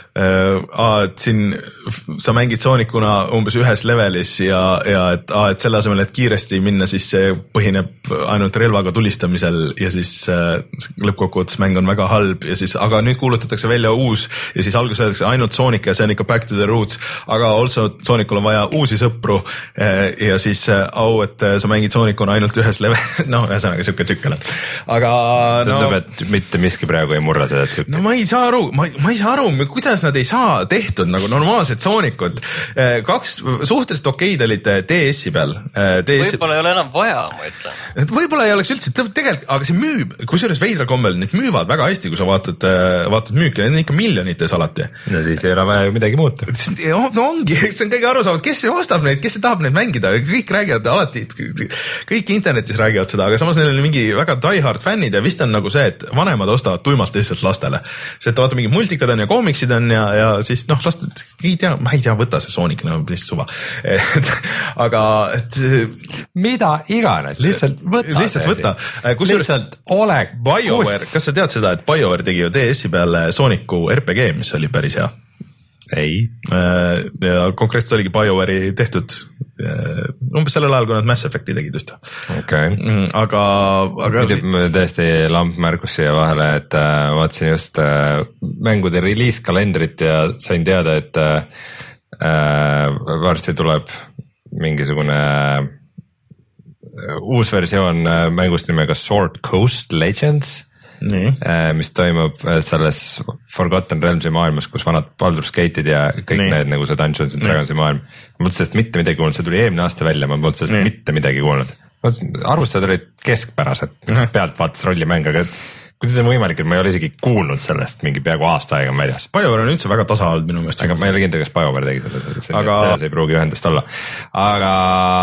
äh, et siin sa mängid Soonikuna umbes ühes levelis ja, ja et, aa, et selle asemel, et kiiresti minna, siis see põhineb ainult relvaga tulistamisel ja siis äh, lõppkokkuvõttes mäng on väga halb ja siis, aga nüüd kuulutatakse välja uus ja siis alguses öeldakse ainult Sonic ja see on ikka back to the roots, aga also Soonikul on vaja uusi sõpru äh, ja siis äh, au, et äh, sa mängid Soonikuna ainult ühes level, noh, ühesõnaga siuke tsükkel on. Aga tundub, no, et mitte miski praegu ei murra seda tsükkel. No ma ei saa aru, ma, ma ei saa aru, kuidas nad ei saa tehtud nagu normaalsed Soonikud. Kaks suhteliselt okeid olid D S-i peal. D S-i... Võib-olla ei ole enam vaja, ma ütlen. Võib-olla ei oleks üldse, tegelikult, aga see müüb, kusjuures veidral kombel, need müüvad väga hästi, kui sa vaatad, vaatad müüki, need on ikka miljonites alati. No siis ei ole vaja ju midagi muuta. No ongi, see on kõige arusaavad, kes ostab neid, kes tahab neid mängida, kõik räägivad alati, kõik internetis räägivad seda, aga samas neil on mingi väga diehard fännid ja vist on nagu see, et vanemad ostavad tuimalt lihtsalt lastele. See, et vaata mingid multikad on ja koomiksid on ja, ja siis noh, last, ei tea, ma ei tea, võta see Sonic, no lihtsalt suva. Aga et, mida iganes, lihtsalt võta. Lihtsalt võta. Kus lihtsalt ole BioWare, kas sa tead seda, et BioWare tegi ju D S-i peale Sooniku R P G, mis oli päris hea? Ei. Ja konkreetselt oligi BioWare'i tehtud umbes sellel ajal, kui nad Mass Effecti tegid just. Okay. Aga, aga... tõesti lamp märkus siia vahele, et äh, vaatasin just äh, mängude release kalendrit ja sain teada, et äh, varsti tuleb mingisugune uus versioon mängust nimega Sword Coast Legends. Nii. Mis toimub selles Forgotten Realmsi maailmas, kus vanad Baldur's Gate'id ja kõik Nii. Need nagu see Dungeons and Dragonsi maailm. Ma mõtlen sellest mitte midagi kuulnud, see tuli eelmine aasta välja, ma mõtlen sellest Nii. Mitte midagi kuulnud. Arvustajad olid keskpärased, pealt vaatas rollimäng, aga kuidas on võimalik, et ma ei ole isegi kuulnud sellest mingi peaaegu aasta aega väljas. BioWare on üldse väga tasa olnud minu meelest. Aga ma ei ole kindel, kas BioWare tegi selles, aga... selles ei pruugi ühendust olla. Aga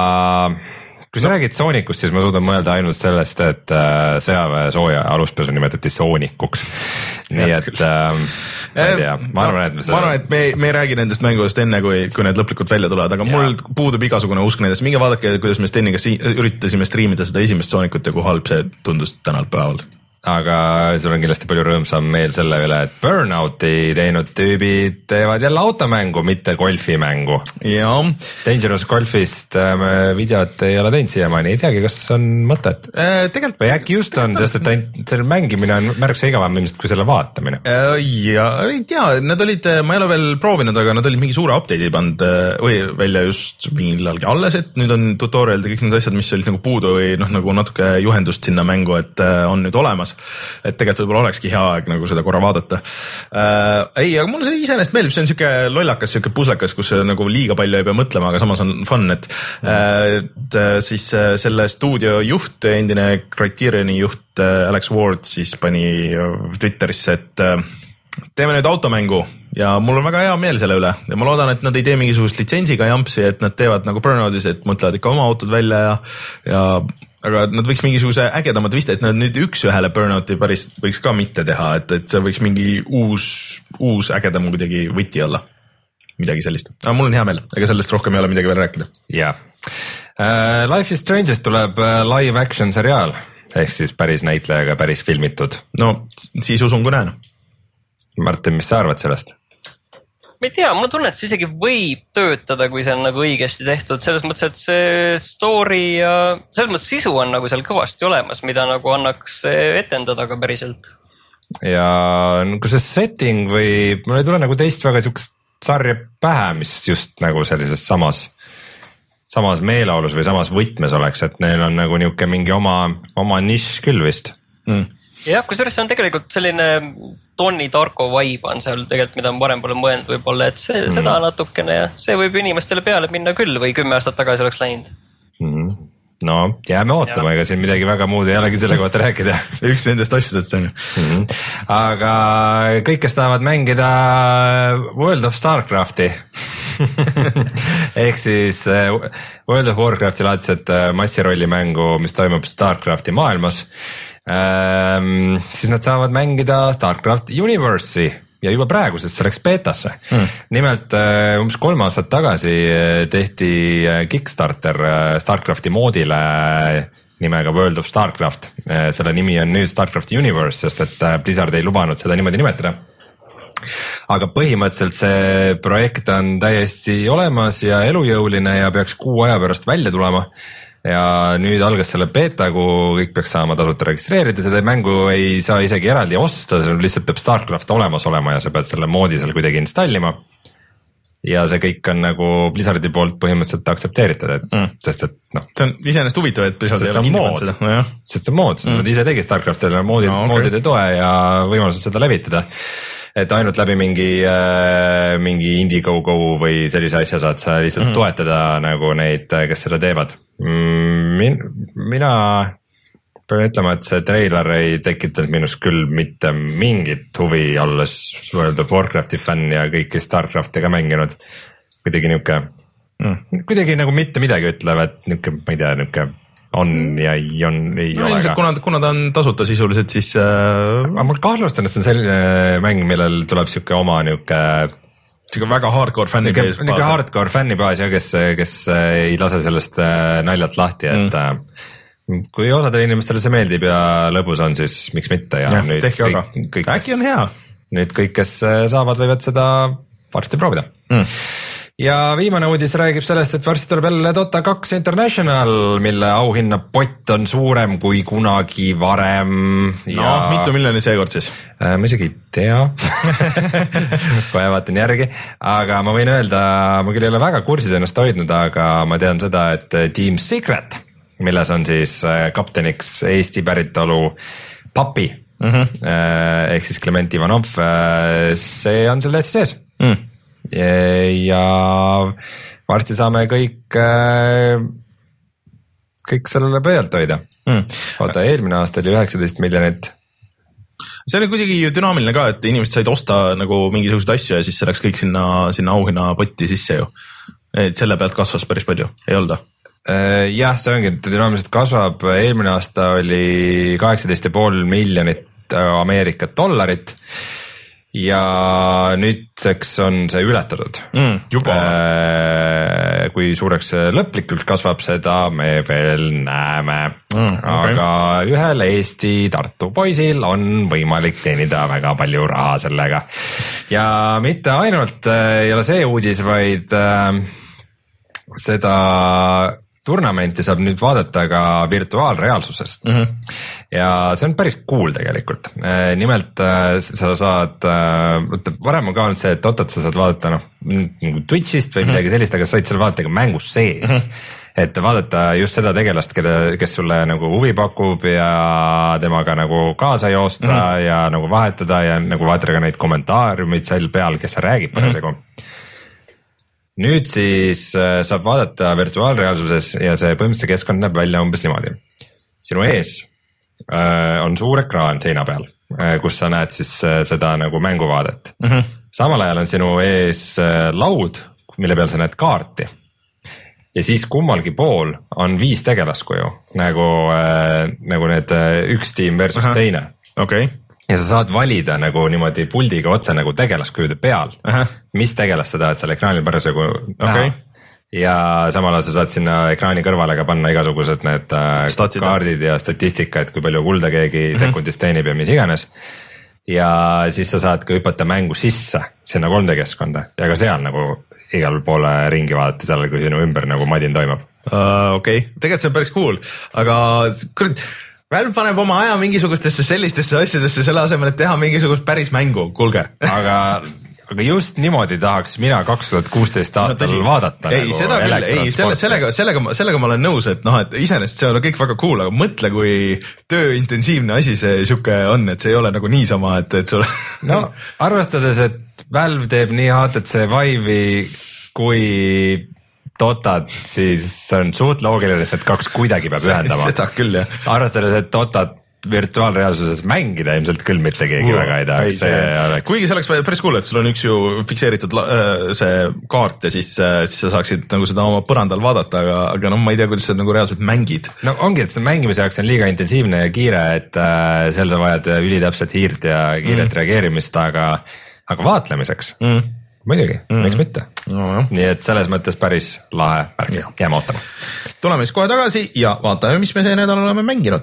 kui sa räägid Soonikust, siis ma suudan mõelda ainult sellest, et äh, sõjaväe sooja aluspesu nimetati Soonikuks. Nii et äh, ma ei tea, ma arvan, et me seda... ma arvan, et me, me ei räägi nendest mängudest enne, kui, kui need lõplikult välja tulevad, aga ja. Mul puudub igasugune usk nendest. Minge vaadake, kuidas me Steniga si- üritasime striimida seda esimest Soonikut ja kui halb see tundus tänal päeval. Aga sul on kindlasti palju rõõmsam meel selle üle, et Burnouti teinud tüübid teevad jälle automängu, mitte golfimängu. Ja. Dangerous Golfist äh, videot ei ole teinud siiamaani, ei teagi, kas on mõtet äh,. Tegelikult. Või äkki just on, sest et selle mängimine on märksa igavam ilmselt kui selle vaatamine. Äh, ja ei tea, nad olid, ma ei ole veel proovinud, aga nad olid mingi suure update'i pand või välja just millalgi alles, et nüüd on tutorial ja kõik need asjad, mis olid nagu puudu või noh, nagu natuke juhendust sinna mängu, et on nüüd olemas. Et tegelikult võib-olla olekski hea aeg nagu seda korra vaadata. Äh, ei, aga mulle see iseenesest meeldib, see on siuke lollakas, siuke puslekas, kus nagu liiga palju ei pea mõtlema, aga samas on fun, et, et siis selle stuudio juht, endine Criterioni juht Alex Ward siis pani Twitterisse, et teeme nüüd automängu ja mul on väga hea meel selle üle ja ma loodan, et nad ei tee mingisugust litsentsiga jampsi, et nad teevad nagu Burnoutis, et mõtlevad ikka oma autod välja ja, ja aga nad võiks mingisuguse ägedama twiste, et nad nüüd üks ühele Burnouti päris võiks ka mitte teha, et, et see võiks mingi uus, uus ägedam kuidagi võti olla. Midagi sellist. Aga mul on hea meel, ega sellest rohkem ei ole midagi veel rääkida. Jaa. Uh, Life is Strange'ist tuleb live action seriaal, ehk siis päris näitlejaga päris filmitud. No siis usun, kui näen. Martin, mis sa arvad sellest? Ma ei tea, mul on tunne, et see isegi võib töötada, kui see on nagu õigesti tehtud. Selles mõttes, et see story ja selles mõttes sisu on nagu seal kõvasti olemas, mida nagu annaks etendada ka päriselt. Ja kui see setting või mul ei tule nagu teist väga siukest sarja pähe, mis just nagu sellises samas, samas meeleolus või samas võtmes oleks, et neil on nagu niuke mingi oma, oma nišš küll vist. Mm. Jah, kui sellest on tegelikult selline Tonni Darko vibe on seal tegelikult, mida ma varem pole mõelnud võib-olla, et see, mm. seda natukene ja see võib inimestele peale minna küll või kümme aastat tagasi oleks läinud. Mm. No jääme ootama, ega siin midagi väga muud ei olegi selle kohta rääkida. Üks nendest asjadest on ju. Mm. Aga kõik, kes tahavad mängida World of Starcrafti ehk siis World of Warcrafti laadset massirollimängu, mis toimub Starcrafti maailmas, Ähm, siis nad saavad mängida Starcraft Universe'i ja juba praegu, sest see läks beetasse. Hmm. Nimelt umbes kolm aastat tagasi tehti Kickstarter Starcrafti moodile nimega World of Starcraft. Selle nimi on nüüd Starcraft Universe, sest et Blizzard ei lubanud seda niimoodi nimetada. Aga põhimõtteliselt see projekt on täiesti olemas ja elujõuline ja peaks kuu aja pärast välja tulema. Ja nüüd algas selle beeta, kui kõik peaks saama tasuta registreerida, seda mängu ei saa isegi eraldi osta, see lihtsalt peab Starcraft olemas olema ja sa pead selle moodi seal kuidagi installima. Ja see kõik on nagu Blizzardi poolt põhimõtteliselt aktsepteeritud, et mm. sest et noh. See on iseenesest huvitav, et Blizzard ei ole kinni pannud seda. No, sest see on mood, mm. nad ise tegi Starcraftile moodid, no, okay. moodide toe ja võimalused seda levitada. Et ainult läbi mingi, äh, mingi Indiegogo või sellise asja saad sa lihtsalt mm. toetada nagu neid, kes seda teevad. Min, mina pean ütlema, et see trailer ei tekitanud minust küll mitte mingit huvi, olles World of Warcrafti fänn ja kõiki Starcraftiga mänginud. Kuidagi niuke, mm. kuidagi nagu mitte midagi ütlev, et niuke, ma ei tea, niuke on ja ei on, ei no, ole ka. Kuna, kuna ta on tasuta sisuliselt, siis äh... aga ma kahtlustan, et see on selline mäng, millel tuleb siuke oma niuke siuke väga hardcore fännibaas. Niuke hardcore fännibaas ja kes, kes ei lase sellest naljalt lahti, et mm. kui osadele inimestele see meeldib ja lõbus on, siis miks mitte. Ja, ja nüüd kõik, kõik, äkki on hea. Nüüd kõik, kes saavad, võivad seda varsti proovida. Mm. Ja viimane uudis räägib sellest, et varsti tuleb jälle Dota kaks International, mille auhinna pott on suurem kui kunagi varem. Ja... No, mitu miljoni seekord siis? Äh, ma isegi ei tea. Kohe vaatan järgi. Aga ma võin öelda, ma küll ei ole väga kursis ennast hoidnud, aga ma tean seda, et Team Secret milles on siis kapteniks Eesti päritolu Papi mm -hmm. ehk siis Klement Ivanov, see on seal täitsa sees mm. ja varsti saame kõik, kõik sellele pealt hoida mm.. vaata, eelmine aasta oli üheksateist miljonit. see oli kuidagi dünaamiline ka, et inimesed said osta nagu mingisuguseid asju ja siis see läks kõik sinna, sinna auhinnapotti sisse ju. et selle pealt kasvas päris palju, ei olnud? jah, see ongi, et dünaamiliselt kasvab, eelmine aasta oli kaheksateist ja pool miljonit Ameerika dollarit ja nüüdseks on see ületatud mm,. juba. kui suureks see lõplikult kasvab, seda me veel näeme mm,. Okay. aga ühel Eesti Tartu poisil on võimalik teenida väga palju raha sellega. ja mitte ainult ei ole see uudis, vaid äh, seda turnamenti saab nüüd vaadata ka virtuaalreaalsuses mm. -hmm. ja see on päris cool tegelikult. nimelt sa saad, varem on ka olnud see, et Dotat sa saad vaadata noh nagu Twitch'ist või mm -hmm. midagi sellist, aga sa said seal vaadata ka mängus sees mm. -hmm. et vaadata just seda tegelast, keda, kes sulle nagu huvi pakub ja temaga nagu kaasa joosta mm -hmm. ja nagu vahetada ja nagu vaadata ka neid kommentaariumid seal peal, kes räägib parasjagu mm. -hmm. nüüd siis saab vaadata virtuaalreaalsuses ja see põhimõtteliselt keskkond näeb välja umbes niimoodi. sinu ees on suur ekraan seina peal, kus sa näed siis seda nagu mänguvaadet mm. -hmm. samal ajal on sinu ees laud, mille peal sa näed kaarti. ja siis kummalgi pool on viis tegelaskuju nagu, nagu need üks tiim versus Aha. teine. okei okay. ja sa saad valida nagu niimoodi puldiga otse nagu tegelaskujude peal, mis tegelast sa tahad seal ekraanil parasjagu näha okay. ja samal ajal sa saad sinna ekraani kõrvale ka panna igasugused need Statsid. kaardid ja statistika, et kui palju kulda keegi mm -hmm. sekundis teenib ja mis iganes. ja siis sa saad ka hüpata mängu sisse sinna kolm D keskkonda ja ka seal nagu igal poole ringi vaadata seal, kui sinu ümber nagu madin toimub uh,. okei okay., tegelikult see on päris cool, aga kurat, Valve paneb oma aja mingisugustesse sellistesse asjadesse selle asemel, et teha mingisugust päris mängu, kuulge. aga, aga just niimoodi tahaks mina kaks tuhat kuusteist aastal no, vaadata. ei nagu, seda küll, ei selle, sellega, sellega, sellega ma olen nõus, et noh, et iseenesest see on kõik väga cool, aga mõtle, kui tööintensiivne asi see sihuke on, et see ei ole nagu niisama, et, et sul. no arvestades, et Valve teeb nii H T C Vive'i kui Dotat, siis on suht loogiline, et need kaks kuidagi peab ühendama. seda küll jah. arvestades, et Dotat virtuaalreaalsuses mängida ilmselt küll mitte keegi uh, väga ei tahaks. Oleks... kuigi see oleks päris cool, et sul on üks ju fikseeritud see kaart ja siis, siis sa saaksid nagu seda oma põrandal vaadata, aga, aga noh, ma ei tea, kuidas sa nagu reaalselt mängid. no ongi, et see mängimise jaoks on liiga intensiivne ja kiire, et äh, seal sa vajad ülitäpset hiirt ja kiiret mm. reageerimist, aga, aga vaatlemiseks mm. muidugi mm., miks mitte no,. nii et selles mõttes päris lahe värk, jääme ootama. tuleme siis kohe tagasi ja vaatame, mis me see nädal oleme mänginud.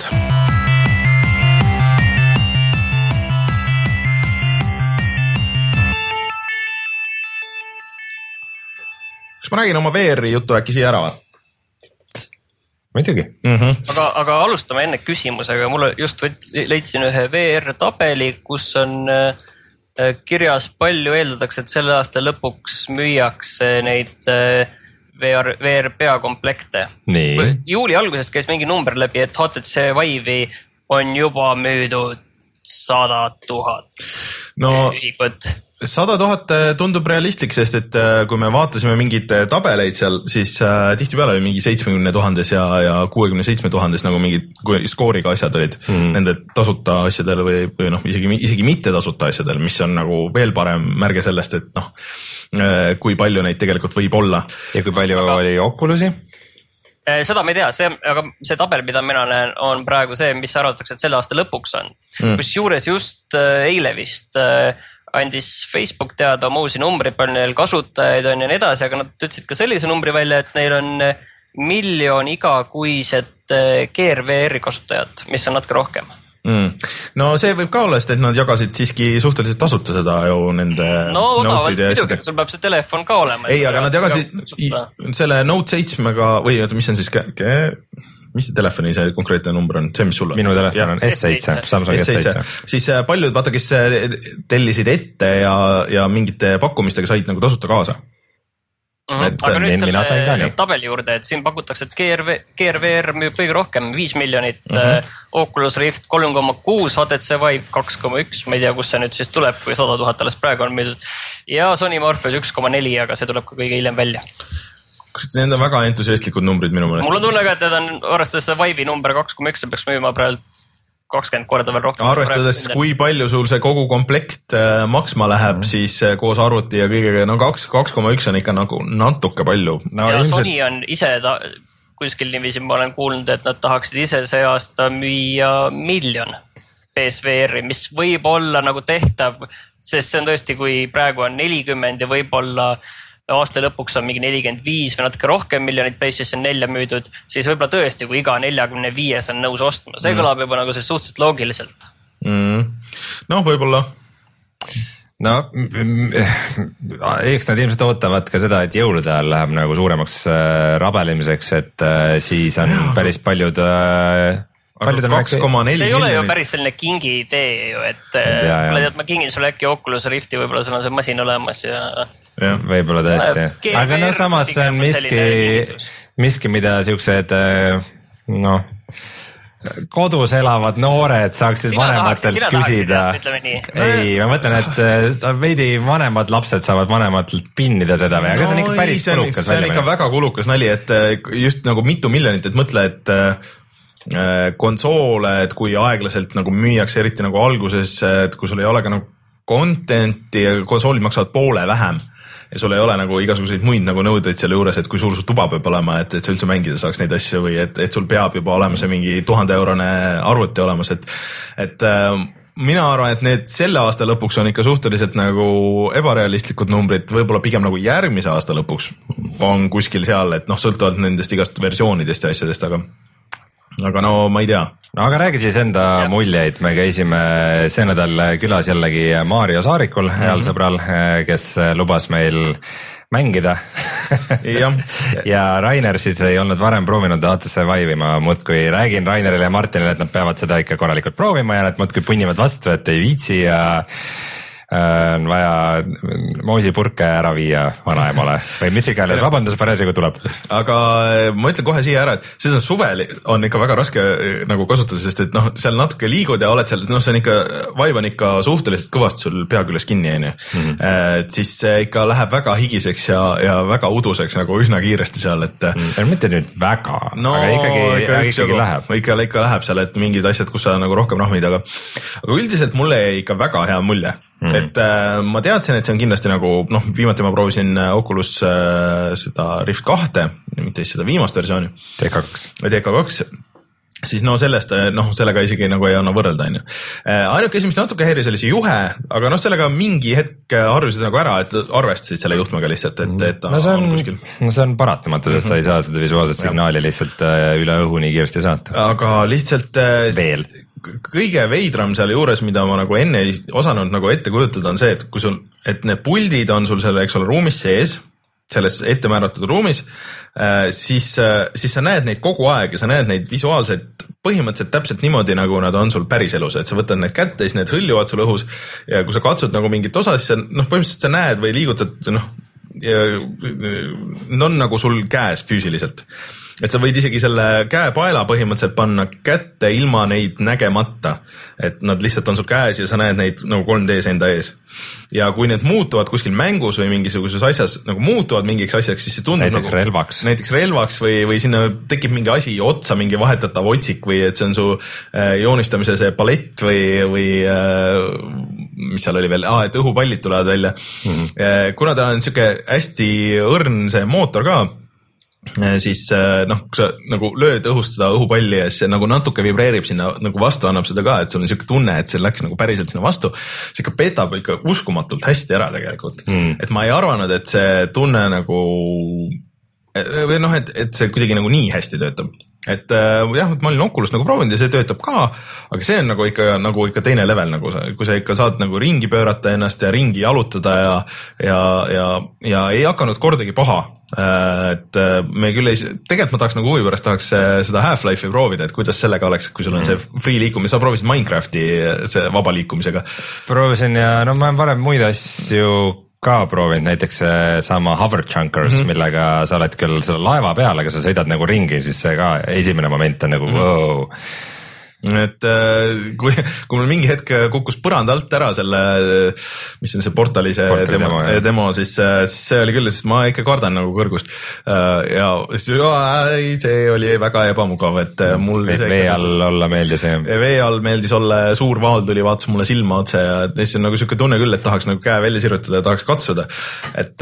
kas ma räägin oma V R-i jutu äkki siia ära või? muidugi mm. -hmm. aga, aga alustame enne küsimusega, mul just leidsin ühe V R tabeli, kus on kirjas palju eeldatakse, et selle aasta lõpuks müüakse neid V R, V R peakomplekte. juuli algusest käis mingi number läbi, et H T C Vive'i on juba müüdud sada tuhat no, ühikut. sada tuhat tundub realistlik, sest et kui me vaatasime mingeid tabeleid seal, siis äh, tihtipeale oli mingi seitsmekümne tuhandes ja, ja kuuekümne seitsme tuhandes nagu mingid skooriga asjad olid mm. nende tasuta asjadel või, või noh, isegi, isegi mitte tasuta asjadel, mis on nagu veel parem märge sellest, et noh, kui palju neid tegelikult võib olla. ja kui palju aga... oli Oculusi? seda ma ei tea, see, aga see tabel, mida mina näen, on praegu see, mis arvatakse, et selle aasta lõpuks on mm.. kusjuures just äh, eile vist äh, andis Facebook teada oma uusi numbreid, palju neil kasutajaid on ja nii edasi, aga nad ütlesid ka sellise numbri välja, et neil on miljon igakuiset G R V R-i kasutajat, mis on natuke rohkem mm.. no see võib ka olla, sest et nad jagasid siiski suhteliselt tasuta seda ju nende no odavalt muidugi, sul peab see telefon ka olema. ei, aga nad jagasid selle Note seitsmega või oota, mis on siis mis see telefoni see konkreetne number on, see mis sul on? minu telefon on S seitse, Samsung S seitse. siis paljud vaata, kes tellisid ette ja, ja mingite pakkumistega said nagu tasuta kaasa. Mm -hmm. aga nüüd selle tabeli juurde, et siin pakutakse, et G R V, G R V R müüb kõige rohkem viis miljonit mm, -hmm. Oculus Rift kolm koma kuus, H T C Vive kaks koma üks, ma ei tea, kus see nüüd siis tuleb, kui sada tuhat alles praegu on müüdud. Ja Sony Morpheus üks koma neli, aga see tuleb ka kõige hiljem välja. Kas need on väga entusiastlikud numbrid minu mõelest? Mul on tunne ka, et need on, arvestades see Vive'i number kaks koma üks, see peaks müüma praegu kakskümmend korda veel rohkem. Arvestades, kui palju sul see kogu komplekt maksma läheb, mm. siis koos arvuti ja kõigega, no kaks koma üks on ikka nagu natuke palju. No, ja ilmselt... Sony on ise, ta, kuskil niiviisi ma olen kuulnud, et nad tahaksid ise see aasta müüa miljon P S V R-i, mis võib olla nagu tehtav, sest see on tõesti, kui praegu on nelikümmend ja võib-olla aasta lõpuks on mingi nelikümmend viis või natuke rohkem miljonit PlayStation nelja müüdud, siis võib-olla tõesti, kui iga neljakümne viies on nõus ostma. See mm. kõlab juba nagu suhteliselt loogiliselt. Mm. No võib-olla. No, eks nad ilmselt ootavad ka seda, et jõulude ajal läheb nagu suuremaks rabelemiseks, et siis on päris paljud... kaks koma neli see ei ole ju päris selline kingi idee ju, et ja, ja. Tead, ma kingin sulle äkki Oculus Rifti, võib-olla sul on see masin olemas ja... Ja, võib-olla tõesti. Aga no samas see on miski, miski, mida siuksed, noh, kodus elavad noored saaksid sina vanematelt tahaksid, küsida. Ei, ma mõtlen, et veidi vanemad lapsed saavad vanematelt pinnida seda või, aga no, see on ikka päris ei, kulukas. See on, see on ikka väga kulukas nali, et just nagu mitu miljonit, et mõtle, et konsoole, et kui aeglaselt nagu müüakse, eriti nagu alguses, et kui sul ei ole ka nagu content'i ja konsoolid maksavad poole vähem ja sul ei ole nagu igasuguseid muid nagu nõudeid selle juures, et kui suur su tuba peab olema, et, et sa üldse mängida saaks neid asju või et, et sul peab juba olema see mingi tuhande eurone arvuti olemas, et, et äh, mina arvan, et need selle aasta lõpuks on ikka suhteliselt nagu ebarealistlikud numbrid, võib-olla pigem nagu järgmise aasta lõpuks on kuskil seal, et noh, sõltuvalt nendest igast versioonidest ja asjadest, aga aga no ma ei tea. No aga räägi siis enda ja. muljeid, me käisime see nädal külas jällegi Mario Saarikul, heal mm -hmm. sõbral, kes lubas meil mängida ja. ja Rainer siis ei olnud varem proovinud H T C Vive'i, ma muudkui räägin Rainerile ja Martinile, et nad peavad seda ikka korralikult proovima ja nad muudkui punnivad vastu, et ei viitsi ja on vaja moosipurke ära viia vanaemale või mis iganes, vabandas parasjagu tuleb. Aga ma ütlen kohe siia ära, et seda suvel on ikka väga raske nagu kasutada, sest et noh, seal natuke liigud ja oled seal, noh, see on ikka, Vive on ikka suhteliselt kõvasti sul pea küljes kinni, on ju. Et siis see ikka läheb väga higiseks ja, ja väga uduseks nagu üsna kiiresti seal, et mm. mitte nüüd väga, no, aga ikkagi, ikka, ikkagi ikka, läheb. Ikka, ikka läheb seal, et mingid asjad, kus sa nagu rohkem rahmid, aga, aga üldiselt mulle jäi ikka väga hea mulje. Mm. Et äh, ma teadsin, et see on kindlasti nagu, noh, viimati ma proovisin Oculus äh, seda Rift kahte, mitte siis seda viimast versiooni. D K kaks. D K kaks, siis no sellest, noh, sellega isegi nagu ei anna võrrelda, on ju. Ainuke asi, mis natuke häiris, oli see juhe, aga noh, sellega mingi hetk harjusid nagu ära, et arvestasid selle juhtmega lihtsalt, et, et no see on, on no see on paratamatu, sest mm -hmm. sa ei saa seda visuaalset signaali lihtsalt üle õhu nii kiiresti saata. Aga lihtsalt veel kõige veidram seal juures, mida ma nagu enne ei osanud nagu ette kujutada, on see, et kui sul, et need puldid on sul selle, eks ole, ruumis sees, selles ette määratud ruumis, siis, siis sa näed neid kogu aeg ja sa näed neid visuaalselt põhimõtteliselt täpselt niimoodi, nagu nad on sul päris elus, et sa võtad need kätte, siis need hõljuvad sul õhus ja kui sa katsud nagu mingit osa, siis sa, noh, põhimõtteliselt sa näed või liigutad, noh, on nagu sul käes füüsiliselt. Et sa võid isegi selle käepaela põhimõtteliselt panna kätte ilma neid nägemata, et nad lihtsalt on sul käes ja sa näed neid nagu kolm D-s enda ees. Ja kui need muutuvad kuskil mängus või mingisuguses asjas nagu muutuvad mingiks asjaks, siis see tundub näiteks nagu relvaks, näiteks relvaks või, või sinna tekib mingi asi otsa, mingi vahetatav otsik või et see on su äh, joonistamise see palett või, või äh, mis seal oli veel, ah, et õhupallid tulevad välja. Mm-hmm. Äh, kuna ta on siuke hästi õrn see mootor ka, siis noh, kui sa nagu lööd õhust seda õhupalli ja siis see nagu natuke vibreerib sinna, nagu vastu annab seda ka, et sul on siuke tunne, et see läks nagu päriselt sinna vastu, see ikka petab ikka uskumatult hästi ära tegelikult. Mm. Et ma ei arvanud, et see tunne nagu või noh, et, et see kuidagi nagu nii hästi töötab. Et jah, ma olin Oculus nagu proovinud ja see töötab ka, aga see on nagu ikka, nagu ikka teine level, nagu sa, kui sa ikka saad nagu ringi pöörata ennast ja ringi jalutada ja, ja, ja, ja ei hakanud kordagi paha. Et me küll ei, tegelikult ma tahaks nagu huvi pärast tahaks seda Half-Life'i proovida, et kuidas sellega oleks, kui sul on see free liikumine, sa proovisid Minecrafti see vaba liikumisega. Proovisin ja no ma olen varem muid asju ka proovinud näiteks sama Hover Junkers mm, -hmm. millega sa oled küll selle laeva peal, aga sa sõidad nagu ringi, siis see ka esimene moment on nagu mm -hmm. wow. et kui, kui mul mingi hetk kukkus põrand alt ära selle, mis on see portali see portali demo, demo, demo, siis, siis see oli küll, sest ma ikka kardan nagu kõrgust ja siis, see oli väga ebamugav, et mul vee all olla meeldis jah. Vee all meeldis olla, suur vaal tuli, vaatas mulle silma otse ja siis on nagu siuke tunne küll, et tahaks nagu käe välja sirutada ja tahaks katsuda, et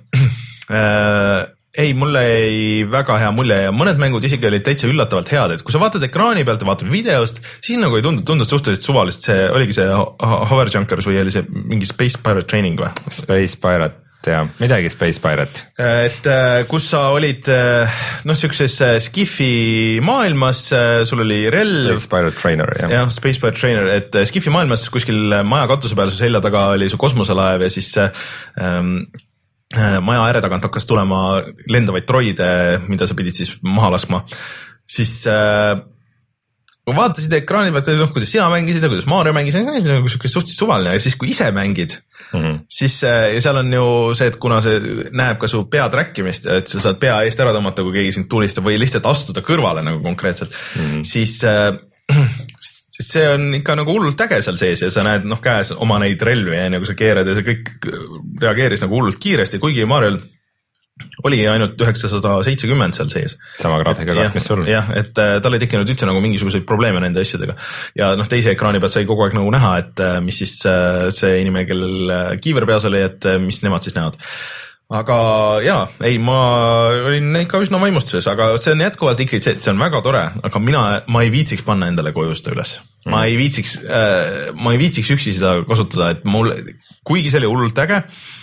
äh, ei, mulle ei väga hea mulje ja mõned mängud isegi olid täitsa üllatavalt head, et kui sa vaatad ekraani pealt ja vaatad videost, siis nagu ei tundu, tundub suhteliselt suvalist, see oligi see Hover Junkers või oli see mingi Space Pirate Training või? Space Pirate jah, midagi Space Pirate. Et kus sa olid noh, siukses Skifi maailmas, sul oli relv. Space Pirate Trainer jah. jah, Space Pirate Trainer, et Skifi maailmas kuskil maja katuse peal su selja taga oli su kosmoselaev ja siis ähm, maja ääre tagant hakkas tulema lendavaid droide, mida sa pidid siis maha laskma, siis äh, vaatasid ekraani pealt, noh, kuidas sina mängisid ja kuidas Mario mängis, see on nagu suhteliselt suvaline ja siis kui ise mängid mm, -hmm. siis ja seal on ju see, et kuna see näeb ka su pea trackimist, et sa saad pea eest ära tõmmata, kui keegi sind tulistab või lihtsalt astuda kõrvale nagu konkreetselt mm, -hmm. siis äh, see on ikka nagu hullult äge seal sees ja sa näed noh käes oma neid relvi ja nagu sa keerad ja see kõik reageeris nagu hullult kiiresti, kuigi Mariol oli ainult üheksasada seitsekümmend seal sees. Sama graafika kaart, mis sul. jah, et tal ei tekkinud üldse nagu mingisuguseid probleeme nende asjadega ja noh, teise ekraani pealt sai kogu aeg nagu näha, et mis siis see inimene, kellel kiiver peas oli, et mis nemad siis näevad. Aga jaa, ei, ma olin ikka üsna vaimustuses, aga see on jätkuvalt ikkagi see, see on väga tore, aga mina, ma ei viitsiks panna endale koju seda üles. Ma ei viitsiks, äh, ma ei viitsiks üksi seda kasutada, et mul, kuigi see oli hullult äge,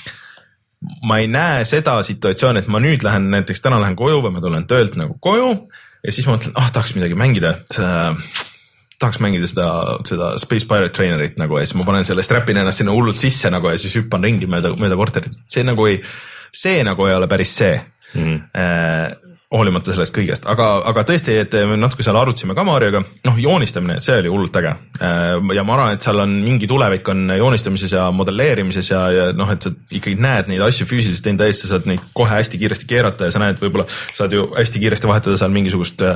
ma ei näe seda situatsiooni, et ma nüüd lähen, näiteks täna lähen koju või ma tulen töölt nagu koju ja siis ma mõtlen, ah, tahaks midagi mängida, et äh, tahaks mängida seda, seda Space Pirate Trainerit nagu ja siis ma panen selle, strapin ennast sinna hullult sisse nagu ja siis hüppan ringi mööda, mööda korterit. See nagu ei, see nagu ei ole päris see. Mm. Äh, hoolimata sellest kõigest, aga, aga tõesti, et me natuke seal arutasime ka Marioga, noh, joonistamine, see oli hullult äge. Ja ma arvan, et seal on mingi tulevik on joonistamises ja modelleerimises ja, ja noh, et sa ikkagi näed neid asju füüsiliselt enda eest, sa saad neid kohe hästi kiiresti keerata ja sa näed, võib-olla saad ju hästi kiiresti vahetada seal mingisugust äh,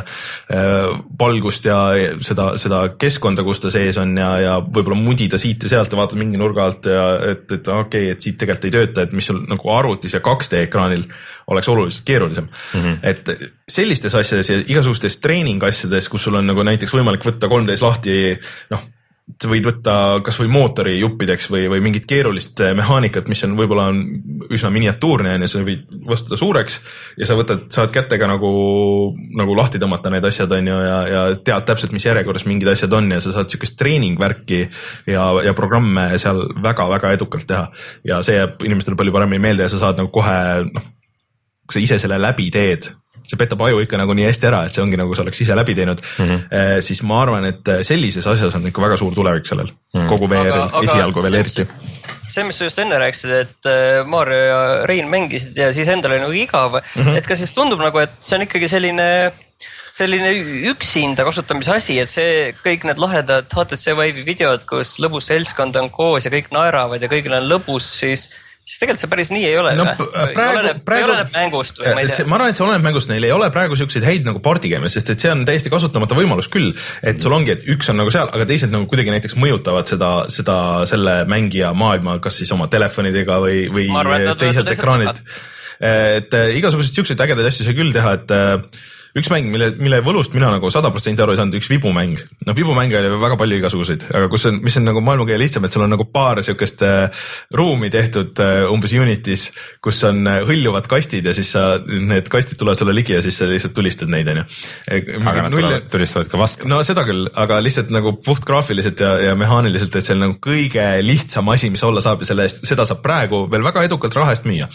valgust ja seda, seda keskkonda, kus ta sees on ja, ja võib-olla mudida siit ja sealt ja vaatad mingi nurga alt ja et, et okei okay,, et siit tegelikult ei tööta, et mis sul nagu arvutis ja kaks D ekraanil oleks oluliselt keerulisem. Mm-hmm. Et sellistes asjades ja igasugustes treening asjades, kus sul on nagu näiteks võimalik võtta kolm D-s lahti, noh, sa võid võtta kas või mootori juppideks või, või mingit keerulist mehaanikat, mis on võib-olla on üsna miniatuurne ja sa võid vastuda suureks ja sa võtad, saad kätega nagu, nagu lahti tõmmata need asjad on ju ja, ja tead täpselt, mis järjekorras mingid asjad on ja sa saad siukest treeningvärki ja, ja programme seal väga-väga edukalt teha ja see jääb inimestele palju paremini meelde ja sa saad nagu kohe, noh, kui sa ise selle läbi teed, see petab aju ikka nagu nii hästi ära, et see ongi nagu sa oleks ise läbi teinud, mm-hmm. eh, siis ma arvan, et sellises asjas on ikka väga suur tulevik sellel, mm-hmm. kogu V R esialgu veel eriti. See, mis sa just enne rääkisid, et Mario ja Rein mängisid ja siis endal oli nagu igav, mm-hmm. et kas siis tundub nagu, et see on ikkagi selline, selline üksinda kasutamise asi, et see kõik need lahedad H T C Vive'i videod, kus lõbus seltskond on koos ja kõik naeravad ja kõigil on lõbus, siis siis tegelikult see päris nii ei ole. No, praegu, oleneb, praegu, oleneb mängust või ma ei tea. Ma arvan, et see oleneb mängust, neil ei ole praegu siukseid häid nagu partygame'e, sest et see on täiesti kasutamata võimalus küll, et sul ongi, et üks on nagu seal, aga teised nagu kuidagi näiteks mõjutavad seda, seda selle mängija maailma, kas siis oma telefonidega või, või arvan, teiselt ekraanilt. Et igasugused siukseid ägedaid asju sai küll teha, et üks mäng, mille, mille võlust mina nagu sada protsenti aru ei saanud, üks vibumäng. No vibumänge oli väga palju igasuguseid, aga kus on, mis on nagu maailma kõige lihtsam, et sul on nagu paar siukest äh, ruumi tehtud äh, umbes Unitis, kus on äh, hõljuvad kastid ja siis sa, need kastid tulevad sulle ligi ja siis sa lihtsalt tulistad neid, on ju. Aga nad null... tulistavad ka vastu. No seda küll, aga lihtsalt nagu puht graafiliselt ja, ja mehaaniliselt, et see on nagu kõige lihtsam asi, mis olla saab ja selle eest, seda saab praegu veel väga edukalt raha eest müüa.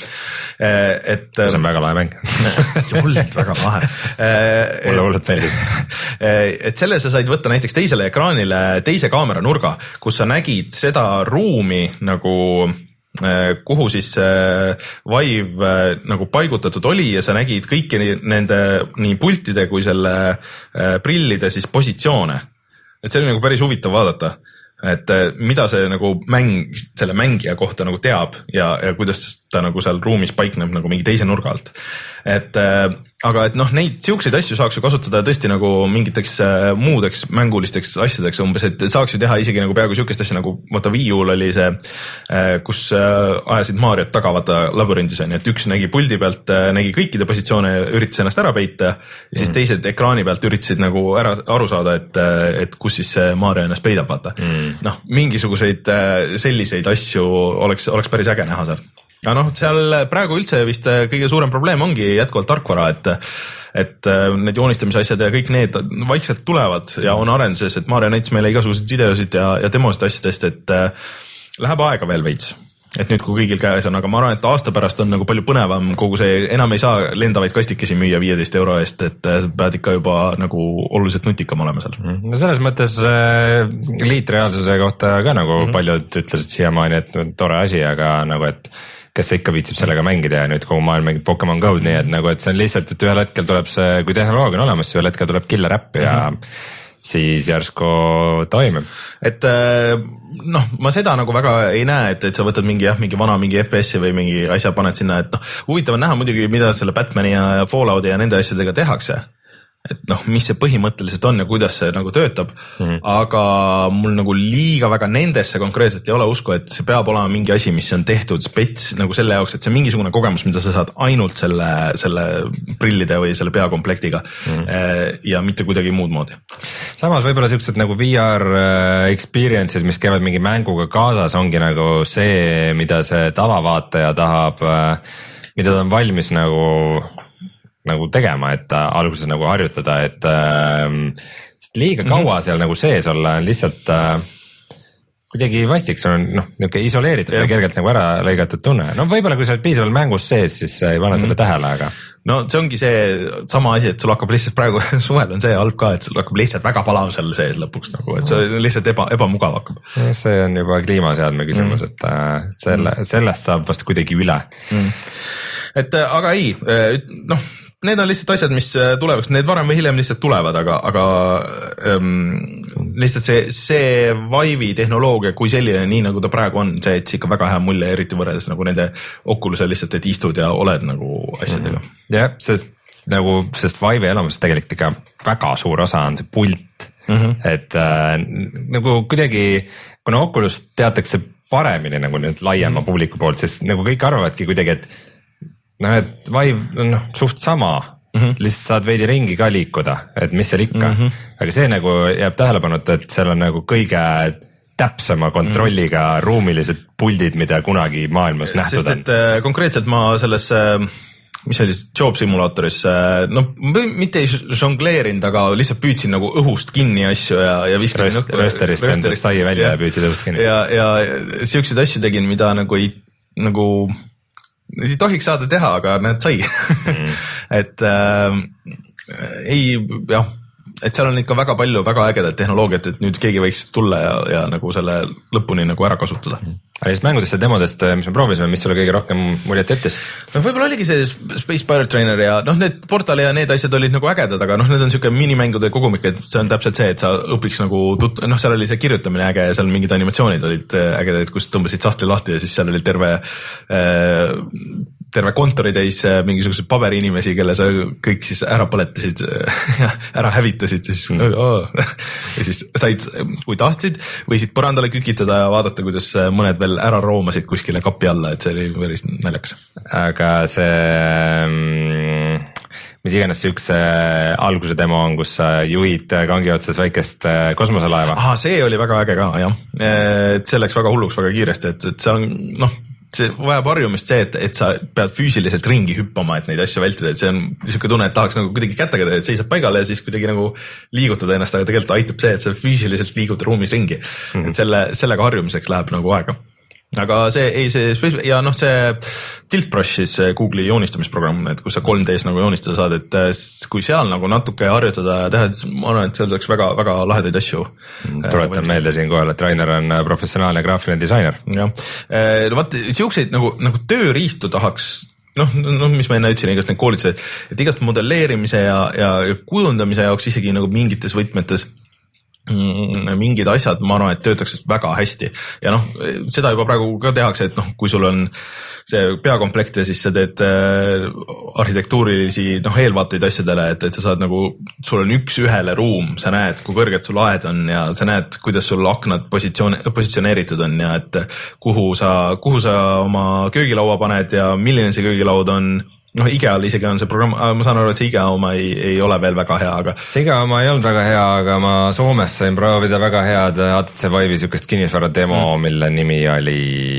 Et, see on väga lahe mäng. Hullult väga lahe. mulle hullult meeldis. Et selle sa said võtta näiteks teisele ekraanile teise kaamera nurga, kus sa nägid seda ruumi nagu kuhu siis Vive nagu paigutatud oli ja sa nägid kõiki nende nii pultide kui selle prillide siis positsioone. Et see oli nagu päris huvitav vaadata. et mida see nagu mäng, selle mängija kohta nagu teab ja, ja kuidas ta nagu seal ruumis paikneb nagu mingi teise nurga alt. Et aga et noh, neid siukseid asju saaks ju kasutada tõesti nagu mingiteks muudeks mängulisteks asjadeks umbes, et saaks ju teha isegi nagu peaaegu siukest asja nagu vaata Wii U'l oli see, kus ajasid Mariot taga vaata labürindis on, et üks nägi puldi pealt, nägi kõikide positsioone, üritas ennast ära peita ja siis mm. teised ekraani pealt üritasid nagu ära aru saada, et, et kus siis see Mario ennast peidab, vaata mm.. noh, mingisuguseid selliseid asju oleks, oleks päris äge näha seal. Ja noh, seal praegu üldse vist kõige suurem probleem ongi jätkuvalt tarkvara, et, et need joonistamise asjad ja kõik need vaikselt tulevad ja on arenduses, et Mario näitas meile igasuguseid videosid ja, ja demosid asjadest, et läheb aega veel veits. Et nüüd, kui kõigil käes on, aga ma arvan, et aasta pärast on nagu palju põnevam kogu see, enam ei saa lendavaid kastikesi müüa viieteist euro eest, et pead ikka juba nagu oluliselt nutikam olema seal. No selles mõttes äh, liitreaalsuse kohta ka nagu mm-hmm. paljud ütlesid siiamaani, et no, tore asi, aga nagu, et kes ikka viitsib sellega mängida ja nüüd kogu maailm mängib Pokemon Go'd, nii et nagu, et see on lihtsalt, et ühel hetkel tuleb see, kui tehnoloogia on olemas, ühel hetkel tuleb killer äpp ja mm-hmm. siis järsku toimib. Et noh, ma seda nagu väga ei näe, et, et sa võtad mingi, jah, mingi vana mingi F P S-i või mingi asja paned sinna, et noh, huvitav on näha muidugi, mida selle Batmani ja Fallouti ja nende asjadega tehakse. Et noh, mis see põhimõtteliselt on ja kuidas see nagu töötab, mm-hmm. aga mul nagu liiga väga nendesse konkreetselt ei ole usku, et see peab olema mingi asi, mis on tehtud spets nagu selle jaoks, et see on mingisugune kogemus, mida sa saad ainult selle, selle prillide või selle peakomplektiga mm-hmm. ja mitte kuidagi muud moodi. Samas võib-olla siuksed nagu V R experiences, mis käivad mingi mänguga kaasas, ongi nagu see, mida see tavavaataja tahab, mida ta on valmis nagu nagu tegema, et alguses nagu harjutada, et äh, liiga kaua seal nagu sees olla on lihtsalt äh, kuidagi vastik, see on noh, niisugune isoleeritud ja kergelt nagu ära lõigatud tunne. No võib-olla kui sa oled piisavalt mängus sees, siis ei pane mm. selle tähele, aga no see ongi see sama asi, et sul hakkab lihtsalt praegu suvel on see halb ka, et sul hakkab lihtsalt väga palav seal sees lõpuks nagu, et see lihtsalt eba, ebamugav hakkab. See on juba kliimaseadme küsimus, mm. et äh, selle, sellest saab vast kuidagi üle mm. et aga ei, noh need on lihtsalt asjad, mis tulevad, need varem või hiljem lihtsalt tulevad, aga, aga ähm, lihtsalt see, see Vive'i tehnoloogia kui selline, nii nagu ta praegu on, see jätsi ikka väga hea mulje, eriti võrreldes nagu nende Oculus'e lihtsalt, et istud ja oled nagu asjadega. Jah, sest nagu, sest Vive'i elamus tegelikult ikka väga suur osa on see pult, mm-hmm. et äh, nagu kuidagi, kuna Oculus teatakse paremini nagu nüüd laiema mm-hmm. publiku poolt, sest nagu kõik arvavadki kuidagi, et noh, et Vive on noh, suht sama, mm-hmm. lihtsalt saad veidi ringi ka liikuda, et mis seal ikka, mm-hmm. aga see nagu jääb tähelepanuta, et seal on nagu kõige täpsema kontrolliga mm-hmm. ruumilised puldid, mida kunagi maailmas nähtud on. Sest et konkreetselt ma selles, mis oli Job simulaatoris, no mitte ei žongleerinud, aga lihtsalt püüdsin nagu õhust kinni asju ja, ja viskasin Röst, rösterist endast sai välja ja, ja püüdsid õhust kinni. Ja, ja siukseid asju tegin, mida nagu ei, nagu ei tohiks saada teha, aga need sai mm. et äh, ei, jah, et seal on ikka väga palju väga ägedat tehnoloogiat, et nüüd keegi võiks tulla ja, ja nagu selle lõpuni nagu ära kasutada. Aga siis mängudest ja demodest, mis me proovisime, mis sulle kõige rohkem muljet jättis? No võib-olla oligi see Space Pirate Trainer ja noh, need Portali ja need asjad olid nagu ägedad, aga noh, need on siuke minimängude kogumik, et see on täpselt see, et sa õpiks nagu tut-, noh, seal oli see kirjutamine äge ja seal mingid animatsioonid olid ägedad, kus tõmbasid sahtli lahti ja siis seal oli terve äh, terve kontoritäis mingisugused paberiinimesi, kelle sa kõik siis ära põletasid ja ära hävitasid ja siis, mm. oh. ja siis said, kui tahtsid, võisid põrandale kükitada ja vaadata, kuidas mõned veel ära roomasid kuskile kapi alla, et see oli päris naljakas. Aga see, mis iganes see üks alguse demo on, kus sa juhid kangi otsas väikest kosmoselaeva. Aha, see oli väga äge ka, jah. Et see läks väga hulluks väga kiiresti, et, et see on, noh, see vajab harjumist see, et, et sa pead füüsiliselt ringi hüppama, et neid asju vältida, et see on niisugune tunne, et tahaks nagu kuidagi kätega, et seisab paigale ja siis kuidagi nagu liigutada ennast, aga tegelikult aitab see, et sa füüsiliselt liigud ruumis ringi, mm-hmm. et selle, sellega harjumiseks läheb nagu aega. Aga see, ei see, ja noh, see Tilt Brush siis Google'i joonistamisprogramm, et kus sa kolm D-s nagu joonistada saad, et kui seal nagu natuke harjutada ja teha, et ma arvan, et seal saaks väga, väga lahedaid asju. Tuletan meelde siin kohal, et Rainer on professionaalne graafiline disainer. jah, no vaat siukseid nagu, nagu tööriistu tahaks noh, noh, mis ma enne ütlesin, igast need koolitused, et igast modelleerimise ja, ja kujundamise jaoks isegi nagu mingites võtmetes mingid asjad, ma arvan, et töötaks väga hästi ja noh, seda juba praegu ka tehakse, et noh, kui sul on see peakomplekt ja siis sa teed äh, arhitektuurilisi noh, eelvaateid asjadele, et, et sa saad nagu, sul on üks ühele ruum, sa näed, kui kõrged sul aed on ja sa näed, kuidas sul aknad positsioon, positsioneeritud on ja et kuhu sa, kuhu sa oma köögilaua paned ja milline see köögilaud on. Noh, IKEA-l isegi on see programm, ma saan aru, et see IKEA oma ei, ei ole veel väga hea, aga see IKEA oma ei olnud väga hea, aga ma Soomes sain proovida väga head A T C Vive'i sükest kinnisvara demo, mm. mille nimi oli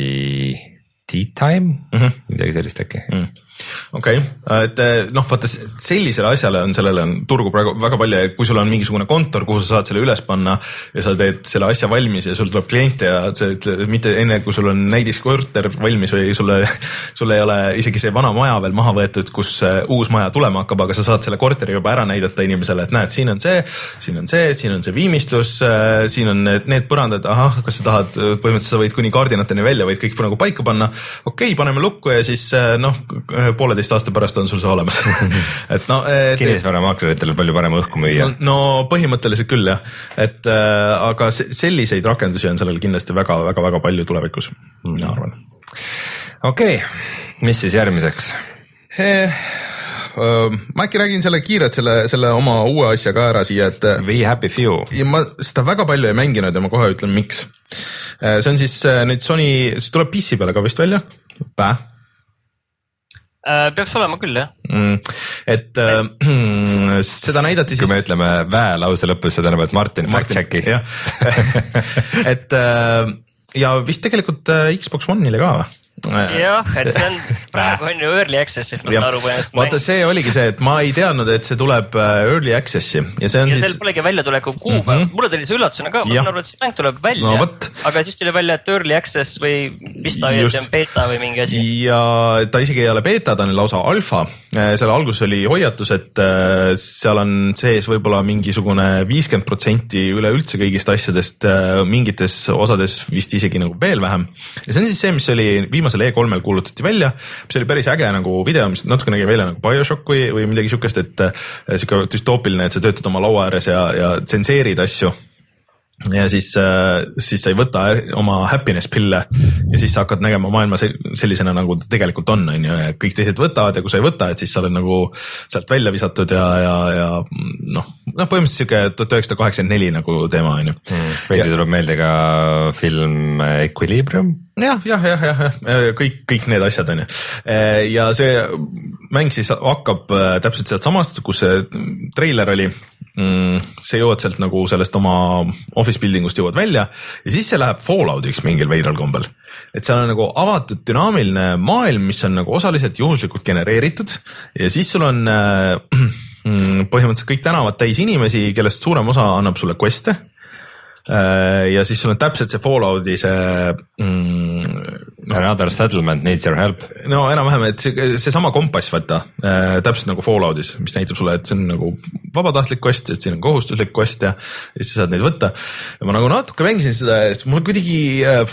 Tea Time mm, -hmm. midagi sellist äkki mm.. okei okay., et noh, vaata sellisele asjale on, sellele on turgu praegu väga palju ja kui sul on mingisugune kontor, kuhu sa saad selle üles panna ja sa teed selle asja valmis ja sul tuleb kliente ja sa ütled, mitte enne kui sul on näidiskorter valmis või sulle, sulle ei ole isegi see vana maja veel maha võetud, kus uus maja tulema hakkab, aga sa saad selle korteri juba ära näidata inimesele, et näed, siin on see, siin on see, siin on see viimistlus, siin on need, need põrandad, ahah, kas sa tahad, põhimõtteliselt sa võid kuni kaardinateni välja, võid kõik nagu paika panna, okei okay,, paneme lukku ja siis noh, pooleteist aasta pärast on sul see olemas et no et, kinnisvaramaakleritele palju parem õhku müüa. No, no põhimõtteliselt küll jah, et äh, aga selliseid rakendusi on sellel kindlasti väga-väga-väga palju tulevikus, mina arvan. Okei okay., mis siis järgmiseks? Eh, äh, ma äkki räägin selle kiirelt selle, selle oma uue asja ka ära siia, et We Happy Few. Ja ma seda väga palju ei mänginud ja ma kohe ütlen, miks. See on siis nüüd Sony, see tuleb P C peale ka vist välja, pää. Peaks olema küll, jah. Mm, et äh, seda näidati siis... Kui me ütleme vää lause lõpus, seda näeb, et Martin, Martin fact checki. et äh, ja vist tegelikult Xbox One'ile ka või? jah, et see on, praegu on ju early access, siis ma saan aru põhimõtteliselt. Vaata, see oligi see, et ma ei teadnud, et see tuleb early access'i ja see on ja siis... seal polegi välja tuleku kuupäev, mm -hmm. mulle tuli see üllatusena ka, ma saan aru, et see mäng tuleb välja, no, aga siis tuli välja, et early access või mis ta oli, see on beta või mingi asi. Ja ta isegi ei ole beta, ta on lausa alfa, seal alguses oli hoiatus, et seal on sees võib-olla mingisugune viiskümmend protsenti üleüldse kõigist asjadest, mingites osades vist isegi nagu veel vähem ja see on siis see, mis oli viimasel E kolmel kuulutati välja, mis oli päris äge nagu video, mis natuke nägi välja nagu BioShock või, või midagi sükest, et siuke düstoopiline, et sa töötad oma laua ääres ja, ja tsenseerid asju ja siis, siis sa ei võta oma happiness pille ja siis sa hakkad nägema maailma sellisena, nagu ta tegelikult on, on ju, ja kõik teised võtavad ja kui sa ei võta, et siis sa oled nagu sealt välja visatud ja, ja, ja noh, noh põhimõtteliselt siuke tuhat üheksasada kaheksakümmend neli nagu teema, on ju. Veidi tuleb meelde ka film Equilibrium. jah, jah, jah, jah, kõik, kõik need asjad on ju. Ja see mäng siis hakkab täpselt sealt samast, kus see treiler oli, see jõuad sealt nagu sellest oma office building ust jõuad välja ja siis see läheb Falloutiks mingil veidral kombel. Et seal on nagu avatud dünaamiline maailm, mis on nagu osaliselt juhuslikult genereeritud ja siis sul on äh, põhimõtteliselt kõik tänavad täis inimesi, kellest suurem osa annab sulle quest'e. Ja siis sul on täpselt see Fallouti see mm, no, Another settlement needs your help. No enam-vähem, et see, see sama kompass võtta äh, täpselt nagu Falloutis, mis näitab sulle, et see on nagu vabatahtlik quest, et siin on kohustuslik quest ja, ja siis saad neid võtta. Ja ma nagu natuke mängisin seda ja mul kuidagi äh,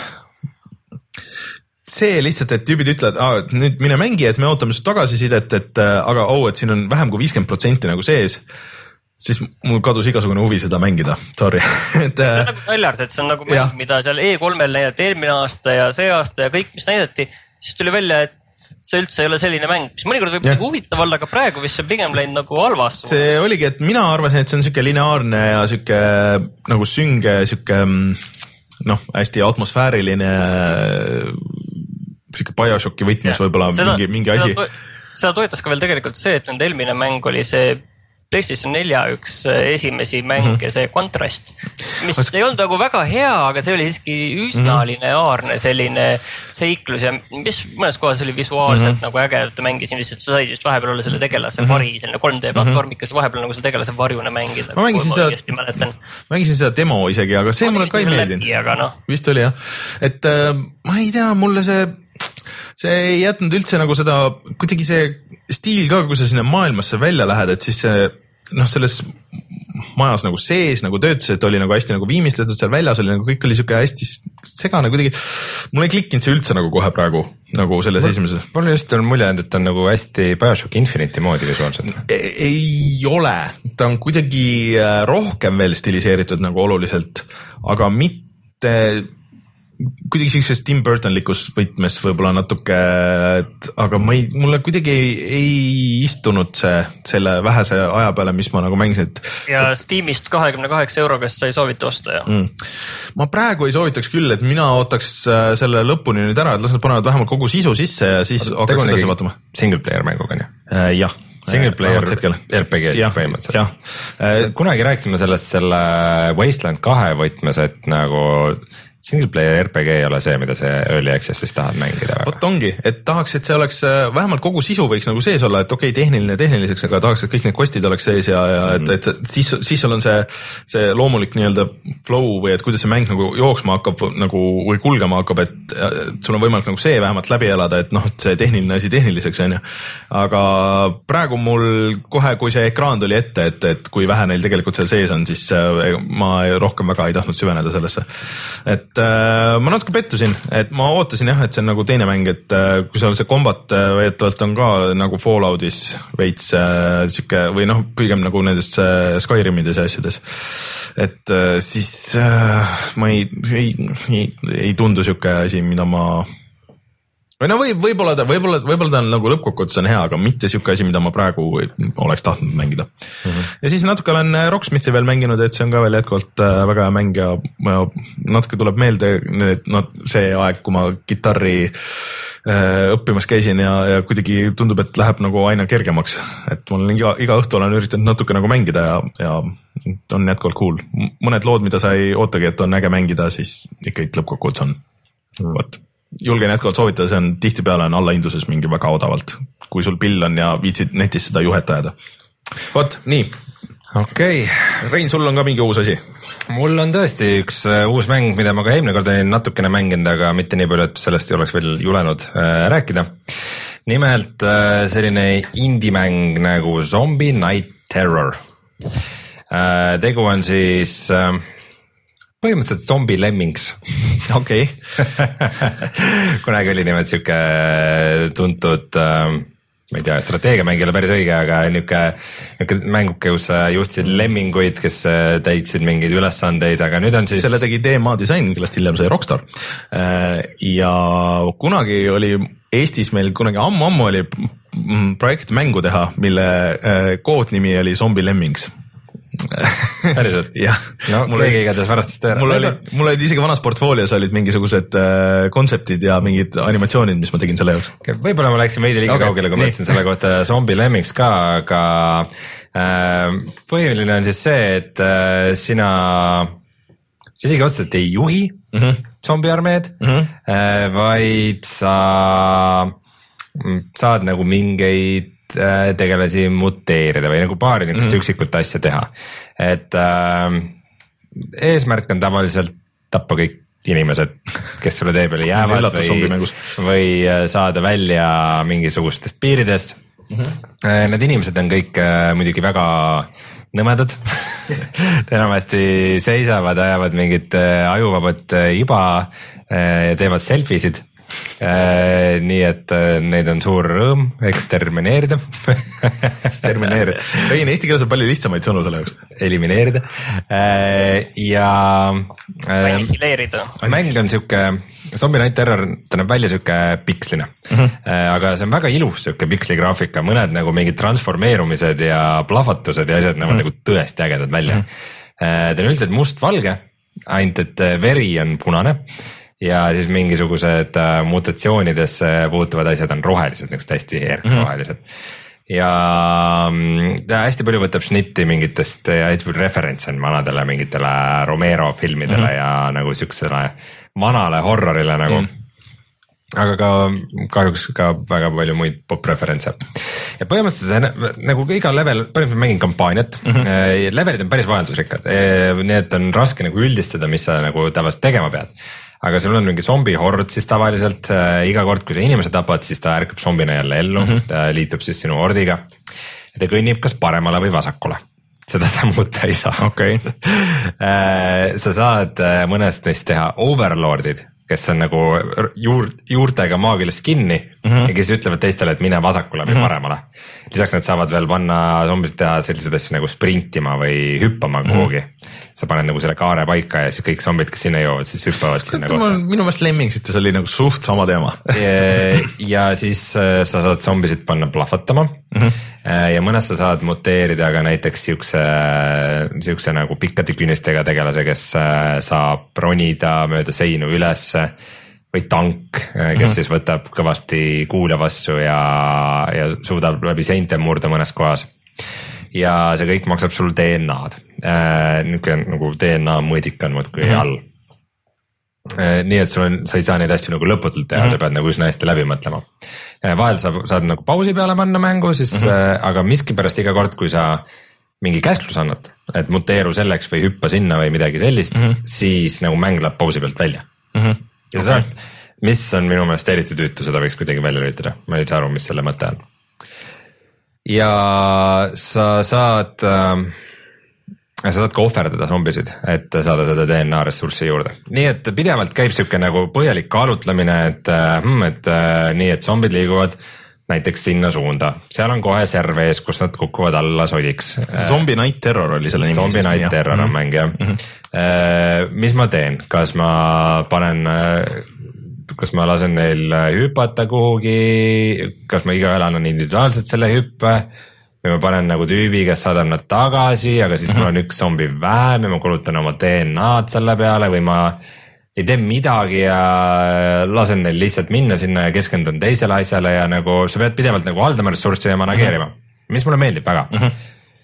see lihtsalt, et tüübid ütlevad, ah, et nüüd mine mängi, et me ootame su tagasisidet, et äh, aga oh, et siin on vähem kui viiskümmend protsenti nagu sees. Siis mul kadus igasugune huvi seda mängida, sorry. et, see on nagu naljars, et see on nagu mäng, ja. mida seal E kolmel näidati eelmine aasta ja see aasta ja kõik, mis näidati, siis tuli välja, et see üldse ei ole selline mäng, mis mõnikord võib nagu huvitav olla, aga praegu vist see on pigem läinud nagu halvast. See oligi, et mina arvasin, et see on siuke lineaarne ja siuke nagu sünge, siuke noh, hästi atmosfääriline siuke BioShocki võtmes ja. Võib-olla seda, mingi, mingi asi. Seda, seda toetas ka veel tegelikult see, et nende eelmine mäng oli see PlayStation nelja üks esimesi mänge mm -hmm. see Contrast, mis ei olnud nagu väga hea, aga see oli siiski üsna mm -hmm. lineaarne selline seiklus ja mis mõnes kohas oli visuaalselt mm -hmm. nagu äge, et ta mängisin lihtsalt, sa said just vahepeal olla selle tegelase mm -hmm. vari, selline kolm D platvormikas, vahepeal nagu selle tegelase varjuna mängida. Ma mängisin seda, mängisin seda demo isegi, aga see mulle ka ei meeldinud. No. Vist oli jah, et äh, ma ei tea, mulle see see ei jätnud üldse nagu seda, kuidagi see stiil ka, kui sa sinna maailmasse välja lähed, et siis see noh, selles majas nagu sees nagu töötas, et oli nagu hästi nagu viimistletud, seal väljas oli nagu kõik oli siuke hästi segane kuidagi. Mul ei klikkinud see üldse nagu kohe praegu nagu selles mul, esimeses. Mul just on mulje, et ta on nagu hästi BioShock Infinite'i moodi visuaalselt. Ei ole, ta on kuidagi rohkem veel stiliseeritud nagu oluliselt, aga mitte kuidagi sellises Tim Burtonlikus võtmes võib-olla natuke, et, aga ma ei, mulle kuidagi ei, ei istunud see selle vähese aja peale, mis ma nagu mängisin. Et, ja Steamist kahekümne kaheksa euro, kes sa ei soovita osta ja mm. ma praegu ei soovitaks küll, et mina ootaks selle lõpuni nüüd ära, et las nad panevad vähemalt kogu sisu sisse ja siis hakkaks edasi vaatama. Single player mänguga, nii? Äh, jah. Single player R P G põhimõtteliselt. Kunagi rääkisime sellest selle Wasteland kahe võtmes, et nagu single player R P G ei ole see, mida see early access'is tahad mängida. Vot ongi, et tahaks, et see oleks vähemalt kogu sisu võiks nagu sees olla, et okei, okay, tehniline tehniliseks, aga tahaks, et kõik need questid oleks sees ja, ja et, et siis, siis sul on see, see loomulik nii-öelda flow või et kuidas see mäng nagu jooksma hakkab nagu või kulgema hakkab, et sul on võimalik nagu see vähemalt läbi elada, et noh, see tehniline asi tehniliseks on ju. Aga praegu mul kohe, kui see ekraan tuli ette, et, et kui vähe neil tegelikult seal sees on, siis ma rohkem väga ei tahtnud süveneda sellesse. Et et äh, ma natuke pettusin, et ma ootasin jah, et see on nagu teine mäng, et äh, kui seal see kombat veetavalt on ka nagu Falloutis veits äh, siuke või noh, pigem nagu nendes äh, Skyrimides ja asjades, et äh, siis äh, ma ei, ei, ei, ei tundu siuke asi, mida ma või no või, võib-olla ta, võib-olla, võib-olla ta on nagu lõppkokkuvõttes on hea, aga mitte siuke asi, mida ma praegu oleks tahtnud mängida. Mm-hmm. Ja siis natuke olen Rocksmithi veel mänginud, et see on ka veel jätkuvalt väga hea mäng ja natuke tuleb meelde need, no, see aeg, kui ma kitarri äh, õppimas käisin ja, ja kuidagi tundub, et läheb nagu aina kergemaks. Et mul iga, iga õhtu olen üritanud natuke nagu mängida ja, ja on jätkuvalt cool. Mõned lood, mida sa ei ootagi, et on äge mängida, siis ikka lõppkokkuvõttes on. Mm. Võt. Julgen jätkuvalt soovitada, see on tihtipeale on allahinduses mingi väga odavalt, kui sul pill on ja viitsid netis seda juhet ajada. Vot, nii. Okei. Okay. Rein, sul on ka mingi uus asi? Mul on tõesti üks uus mäng, mida ma ka eelmine kord olin natukene mänginud, aga mitte nii palju, et sellest ei oleks veel julenud äh, rääkida. Nimelt äh, selline indie-mäng nagu Zombie Night Terror. Äh, tegu on siis... Äh, põhimõtteliselt Zombie Lemmings. Okei. Kunagi oli nimelt siuke tuntud, ma ei tea, strateegiamäng ei ole päris õige, aga niuke, niuke mänguke, kus juhtisid lemminguid, kes täitsid mingeid ülesandeid, aga nüüd on siis... Selle tegi D M A Design, kellest hiljem sai Rockstar. Ja kunagi oli Eestis meil kunagi ammu-ammu oli projekt mängu teha, mille koodnimi oli Zombie Lemmings. Päriselt? jah. No keegi igatahes varastas tõera. Mul oli, mul olid isegi vanas portfoolios olid mingisugused äh, kontseptid ja mingid animatsioonid, mis ma tegin selle jaoks. Okay, võib-olla ma läksin veidi liiga okay, kaugele, kui ma ütlesin selle kohta Zombie Lemmings ka, aga äh, põhiline on siis see, et äh, sina sa isegi otseselt ei juhi mm -hmm. zombiarmeed mm, -hmm. äh, vaid sa saad nagu mingeid tegelasi muteerida või nagu paari niisugust mm. üksikut asja teha. Et äh, eesmärk on tavaliselt tappa kõik inimesed, kes sulle tee peale jäävad või, või saada välja mingisugustest piiridest. Mm-hmm. Need inimesed on kõik äh, muidugi väga nõmedad. Enamasti seisavad, ajavad mingit äh, ajuvabat äh, iba äh, ja teevad selfisid. Äh, nii et äh, neid on suur rõõm ekstermineerida. Ekstermineerida. Rein, eesti keeles on palju lihtsamaid sõnu selle jaoks. Elimineerida äh, ja äh, annihileerida. Mäng on siuke, Zombie Night Terror, ta näeb välja siuke piksline uh -huh. äh, aga see on väga ilus siuke piksligraafika, mõned nagu mingid transformeerumised ja plahvatused ja asjad näevad uh -huh. nagu tõesti ägedad välja uh. -huh. äh, ta on üldiselt mustvalge, ainult et veri on punane ja siis mingisugused äh, mutatsioonidesse puutuvad asjad on rohelised, niisugused hästi erkrohelised mm. -hmm. ja ta hästi palju võtab šnitti mingitest ja hästi palju referentse on vanadele mingitele Romero filmidele mm -hmm. ja nagu siuksele vanale horrorile nagu mm. -hmm. aga ka kahjuks ka väga palju muid pop-referentse. Ja põhimõtteliselt see nagu iga level, põhimõtteliselt mängin kampaaniat mm, -hmm. levelid on päris vahendusrikkad, nii et on raske nagu üldistada, mis sa nagu tavaliselt tegema pead. Aga sul on mingi zombi hord siis tavaliselt, äh, iga kord, kui sa inimese tapad, siis ta ärkab zombina jälle ellu mm, -hmm. ta liitub siis sinu hordiga ja ta kõnnib kas paremale või vasakule. seda sa muuta ei saa. okei. sa saad mõnest neist teha overlordid, kes on nagu juur, juurtega maa küljest kinni mm -hmm. ja kes ütlevad teistele, et mine vasakule või mm -hmm. paremale. lisaks nad saavad veel panna zombisid teha selliseid asju nagu sprintima või hüppama kuhugi mm. -hmm. sa paned nagu selle kaare paika ja siis kõik zombid, kes sinna jõuavad, siis hüppavad sinna kohta. minu meelest Lemmings'ites oli nagu suht sama teema. ja, ja siis sa saad zombisid panna plahvatama mm -hmm. ja mõnest sa saad muteerida ka näiteks siukse, siukse nagu pikkade künnistega tegelase, kes saab ronida mööda seinu üles või tank, kes mm -hmm. siis võtab kõvasti kuule vastu ja, ja suudab läbi seinte murda mõnes kohas. ja see kõik maksab sul D N A-d äh,, niisugune nagu D N A mõõdik on muudkui mm -hmm. all äh,. nii et sul on, sa ei saa neid asju nagu lõputult teha mm, -hmm. sa pead nagu üsna hästi läbi mõtlema äh,. vahel sa saad nagu pausi peale panna mängu, siis mm, -hmm. äh, aga miskipärast iga kord, kui sa mingi käsklus annad, et muteeru selleks või hüppa sinna või midagi sellist mm, -hmm. siis nagu mäng läheb pausi pealt välja mm. -hmm. ja sa okay. saad, mis on minu meelest eriti tüütu, seda võiks kuidagi välja lülitada, ma ei saa aru, mis selle mõte on. ja sa saad äh,, sa saad ka ohverdada zombisid, et saada seda D N A ressurssi juurde. nii et pidevalt käib siuke nagu põhjalik kaalutlemine, et hmm, et äh, nii, et zombid liiguvad näiteks sinna suunda, seal on kohe serv ees, kus nad kukuvad alla sodiks. Zombie Night Terror oli selle nimi. Zombie Night jah. Terror on mm -hmm. mäng jah mm. -hmm. Äh, mis ma teen, kas ma panen äh, kas ma lasen neil hüpata kuhugi, kas ma igaühel annan individuaalselt selle hüppe või ma panen nagu tüübi, kes saadab nad tagasi, aga siis mm -hmm. mul on üks zombi vähem ja ma kulutan oma D N A-d selle peale või ma ei tee midagi ja lasen neil lihtsalt minna sinna ja keskendun teisele asjale ja nagu sa pead pidevalt nagu haldama ressurssi ja manageerima mm, -hmm. mis mulle meeldib väga mm. -hmm.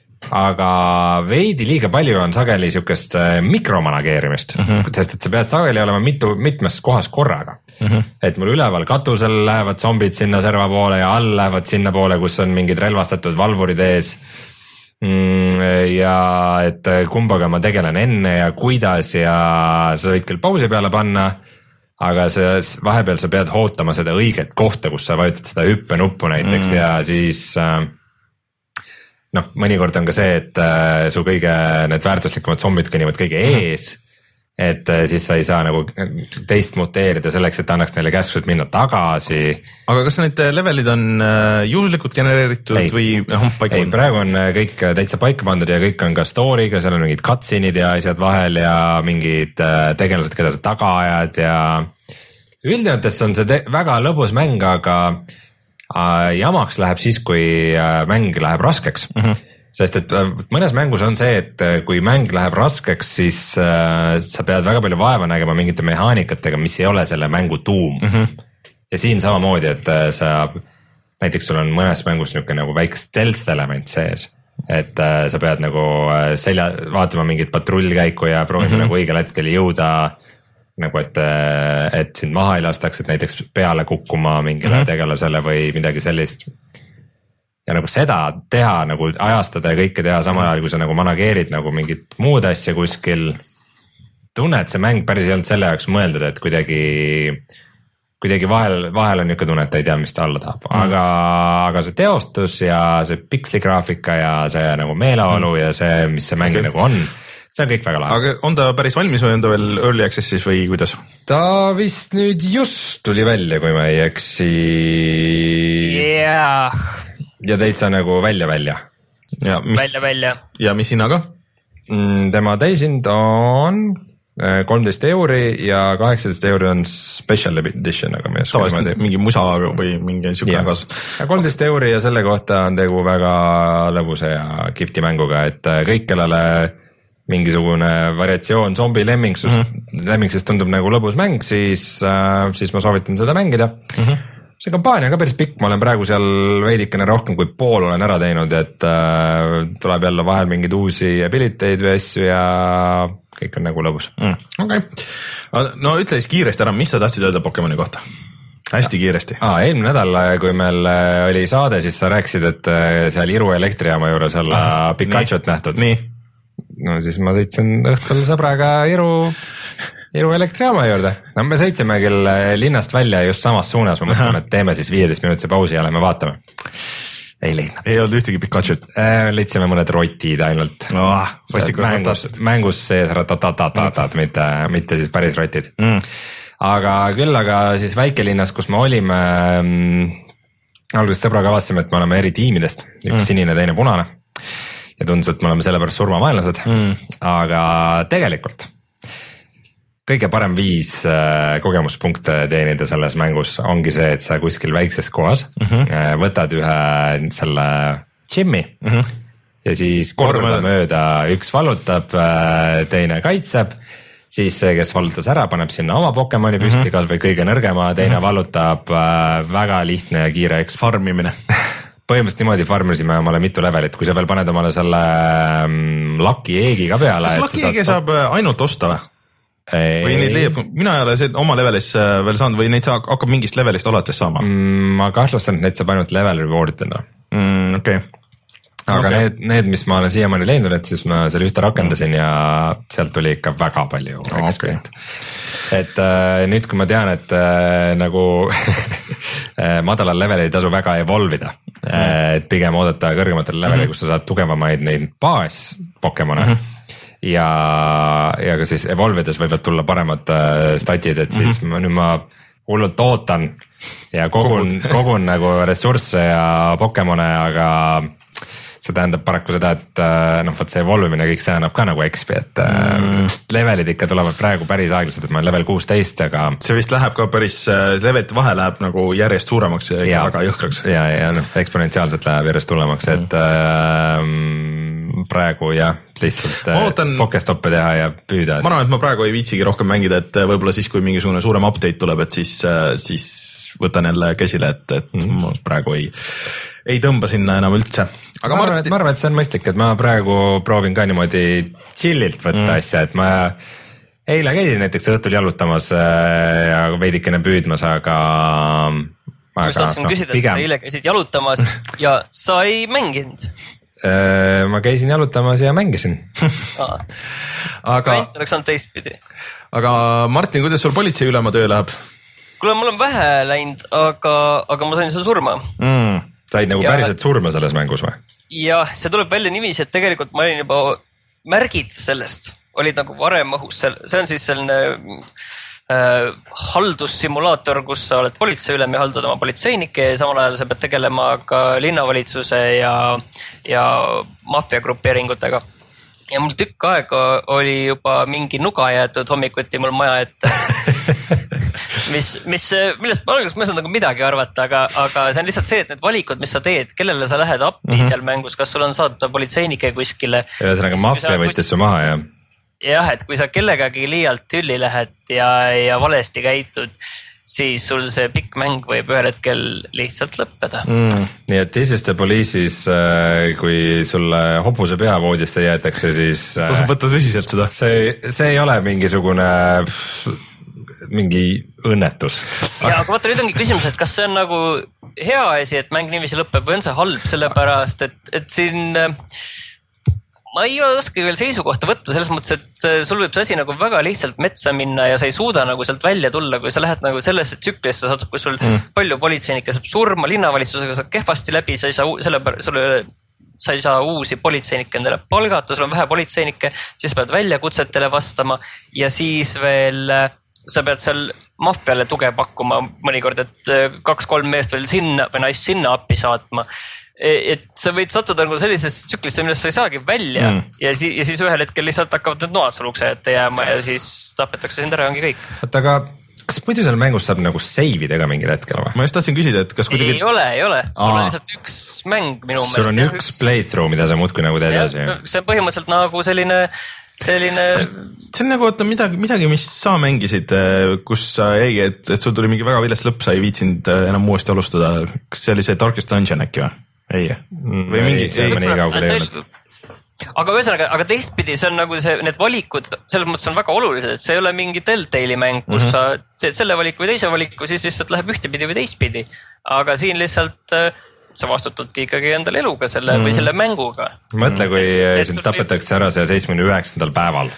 aga veidi liiga palju on sageli siukest mikromanageerimist mm, -hmm. sest et sa pead sageli olema mitu, mitmes kohas korraga mm. -hmm. et mul üleval katusel lähevad zombid sinna serva poole ja all lähevad sinna poole, kus on mingid relvastatud valvurid ees mm,. ja et kumbaga ma tegelen enne ja kuidas ja sa võid küll pausi peale panna, aga see vahepeal sa pead ootama seda õiget kohta, kus sa vajutad seda hüppenuppu näiteks mm. ja siis äh, noh, mõnikord on ka see, et äh, su kõige need väärtuslikumad zombid kõnnivad kõige ees, et äh, siis sa ei saa nagu teist muteerida selleks, et annaks neile käsku, et minna tagasi. aga kas need levelid on äh, juhuslikult genereeritud ei. või noh, paika pandud? ei, praegu on kõik täitsa paika pandud ja kõik on ka story'ga, seal on mingid cutscene'id ja asjad vahel ja mingid äh, tegelased, keda sa taga ajad ja üldjoontes on see väga lõbus mäng, aga jamaks läheb siis, kui mäng läheb raskeks mm, -hmm. sest et mõnes mängus on see, et kui mäng läheb raskeks, siis sa pead väga palju vaeva nägema mingite mehaanikatega, mis ei ole selle mängu tuum mm. -hmm. ja siin samamoodi, et sa näiteks sul on mõnes mängus niisugune nagu väike stealth element sees, et sa pead nagu selja vaatama mingit patrullkäiku ja proovima mm -hmm. nagu õigel hetkel jõuda nagu et, et sind maha ei lastaks, et näiteks peale kukkuma mingile mm -hmm. tegelasele või midagi sellist. ja nagu seda teha, nagu ajastada ja kõike teha samal ajal, kui sa nagu manageerid nagu mingit muud asja kuskil. tunne, et see mäng päris ei olnud selle jaoks mõeldud, et kuidagi, kuidagi vahel, vahel on niisugune tunne, et ta ei tea, mis ta alla tahab mm, -hmm. aga, aga see teostus ja see piksligraafika ja see nagu meeleolu mm -hmm. ja see, mis see mäng okay. nagu on, see on kõik väga lahe. aga on ta päris valmis või on ta veel early access'is või kuidas? ta vist nüüd just tuli välja, kui ma ei eksi yeah.. ja täitsa nagu välja, välja. Mis... välja, välja. ja mis hinnaga? tema täishind on kolmteist euri ja kaheksateist euri on special edition, aga ma ei oska niimoodi. mingi musa või mingi siukene kasus. kolmteist euri ja selle kohta on tegu väga lõbusa ja kihvti mänguga, et kõik, kellele mingisugune variatsioon zombi lemmingsust mm, -hmm. lemmingsust tundub nagu lõbus mäng, siis, äh, siis ma soovitan seda mängida mm. -hmm. see kampaania on ka päris pikk, ma olen praegu seal veidikene rohkem kui pool olen ära teinud, et äh, tuleb jälle vahel mingeid uusi ability eid või asju ja kõik on nagu lõbus mm.. okei okay., no ütle siis kiiresti ära, mis sa tahtsid öelda Pokemoni kohta? hästi ja. kiiresti ah,. eelmine nädal, kui meil oli saade, siis sa rääkisid, et seal Iru elektrijaama juures olla ah, Pikachut nähtud. nii no siis ma sõitsin õhtul sõbraga Iru, Iru elektrijaama juurde. no me sõitsime küll linnast välja just samas suunas, me mõtlesime, et teeme siis viieteist minutise pausi ja lähme vaatame. ei leidnud. ei olnud ühtegi Pikachu't äh,? Leidsime mõned rotid ainult oh,. mängus, mängus sees ratatatatatatat, mitte, mitte siis päris rotid mm.. aga küll, aga siis väikelinnas, kus me olime, alguses sõbraga avastasime, et me oleme eri tiimidest, üks mm. sinine, teine punane. ja tundus, et me oleme sellepärast surmavaenlased mm., aga tegelikult kõige parem viis kogemuspunkte teenida selles mängus ongi see, et sa kuskil väikses kohas mm -hmm. võtad ühe selle džimmi mm -hmm. ja siis korda mööda üks vallutab, teine kaitseb, siis see, kes vallutas ära, paneb sinna oma Pokemoni püsti mm -hmm. kas või kõige nõrgema, teine mm -hmm. vallutab, väga lihtne ja kiire eks-. Farmimine põhimõtteliselt niimoodi farmisime omale mitu levelit, kui sa veel paned omale selle Lucky Eegi ka peale. kas Lucky Eegi saab ainult osta või? Ei. või neid leiab, mina ei ole see oma levelis veel saanud või neid saab, hakkab mingist levelist alates saama mm,? ma kahtlustan, et neid saab ainult level reward'ina mm,. okei okay. aga okay. need, need, mis ma olen siiamaani leidnud, et siis ma selle ühte rakendasin mm. ja sealt tuli ikka väga palju oh, okay. et äh, nüüd, kui ma tean, et äh, nagu madalal level ei tasu väga evolve ida mm., et pigem oodata kõrgematele levelile mm, -hmm. kus sa saad tugevamaid neid baas Pokemone mm -hmm. ja, ja ka siis evolvides võivad tulla paremad äh, statid, et siis mm -hmm. ma, nüüd ma hullult ootan ja kogun, kogun nagu ressursse ja Pokemone, aga see tähendab paraku seda, et noh, võt see evolvimine kõik see annab ka nagu X P, et mm. levelid ikka tulevad praegu päris aeglaselt, et ma olen level kuusteist, aga see vist läheb ka päris, levelite vahe läheb nagu järjest suuremaks ja, ja väga jõhkraks. ja, ja noh, eksponentsiaalselt läheb järjest tullemaks, et mm. äh, praegu jah, lihtsalt ootan, Pokestoppe teha ja püüda. ma arvan, et ma praegu ei viitsigi rohkem mängida, et võib-olla siis, kui mingisugune suurem update tuleb, et siis, siis võtan jälle käsile, et, et mm. ma praegu ei, ei tõmba sinna enam üldse. aga ma arvan, et, ma arvan, et see on mõistlik, et ma praegu proovin ka niimoodi chillilt võtta mm. asja, et ma eile käisin näiteks õhtul jalutamas ja veidikene püüdmas, aga ma just tahtsin no, küsida, et sa eile käisid jalutamas ja sa ei mänginud? ma käisin jalutamas ja mängisin aga ainult oleks olnud teistpidi. aga Martin, kuidas sul politseiülema töö läheb? kuule, mul on vähe läinud, aga, aga ma sain seal surma mm. said nagu ja, päriselt surma selles mängus või? jah, see tuleb välja niiviisi, et tegelikult ma olin juba, märgid sellest olid nagu varem õhus, see on siis selline äh, haldussimulaator, kus sa oled politseiülem ja haldad oma politseinikke ja samal ajal sa pead tegelema ka linnavalitsuse ja, ja maffiagrupeeringutega. ja mul tükk aega oli juba mingi nuga jäetud hommikuti mul maja ette mis, mis, millest ma alguses ma ei saanud nagu midagi arvata, aga, aga see on lihtsalt see, et need valikud, mis sa teed, kellele sa lähed appi mm -hmm. seal mängus, kas sul on saata politseinike kuskile. ühesõnaga maffia võttis su maha ja. jah, et kui sa kellegagi liialt tülli lähed ja, ja valesti käitud, siis sul see pikk mäng võib ühel hetkel lihtsalt lõppeda mm.. nii et This is the Police'is, kui sulle hobuse pea voodisse jäetakse, siis tasub võtta tõsiselt seda. see, see ei ole mingisugune pff, mingi õnnetus. ja aga vaata, nüüd ongi küsimus, et kas see on nagu hea asi, et mäng niiviisi lõpeb või on see halb, sellepärast et, et siin ma ei oska veel seisukohta võtta selles mõttes, et sul võib see asi nagu väga lihtsalt metsa minna ja sa ei suuda nagu sealt välja tulla, kui sa lähed nagu sellesse tsüklisse, saad, kus sul mm. palju politseinikke saab surma, linnavalitsusega saab kehvasti läbi, sa ei saa selle sulle sa ei saa uusi politseinikke endale palgata, sul on vähe politseinikke, siis pead väljakutsetele vastama ja siis veel sa pead seal maffiale tuge pakkuma mõnikord, et kaks-kolm meest veel sinna või naist sinna appi saatma. Et sa võid sattuda nagu sellisesse tsüklisse, millest sa ei saagi välja mm. ja, si ja siis ühel hetkel lihtsalt hakkavad need noad sul ukse ette jääma ja siis tapetakse sind ära, ongi kõik. Oota, aga kas muidu seal mängus saab nagu save ida mingil hetkel või? Ma just tahtsin küsida, et kas kuidagi... Ei ole, ei ole. Sul Aa. on lihtsalt üks mäng minu meelest. Sul on üks, üks playthrough, mida sa muudkui nagu teed edasi. See on põhimõtteliselt nagu selline... selline... See on nagu, oota, midagi, midagi, mis sa mängisid, kus sa ei, et, et sul tuli mingi väga vilets lõpp, sa ei viitsinud enam uuesti alustada. Kas see oli see Darkest Dungeon äkki või? Ei, või mingi... see on nii kaugele jõudnud. Aga ühesõnaga, aga teistpidi see on nagu see, need valikud, selles mõttes on väga olulised, et see ei ole mingi Telltale'i mäng, kus mm -hmm. sa teed selle valiku või teise valiku, siis lihtsalt läheb ühtepidi või teistpidi. Aga siin lihtsalt sa vastutadki ikkagi endale eluga selle mm -hmm. või selle mänguga. Mõtle, kui sind tapetakse ära seal seitsmekümne üheksandal päeval.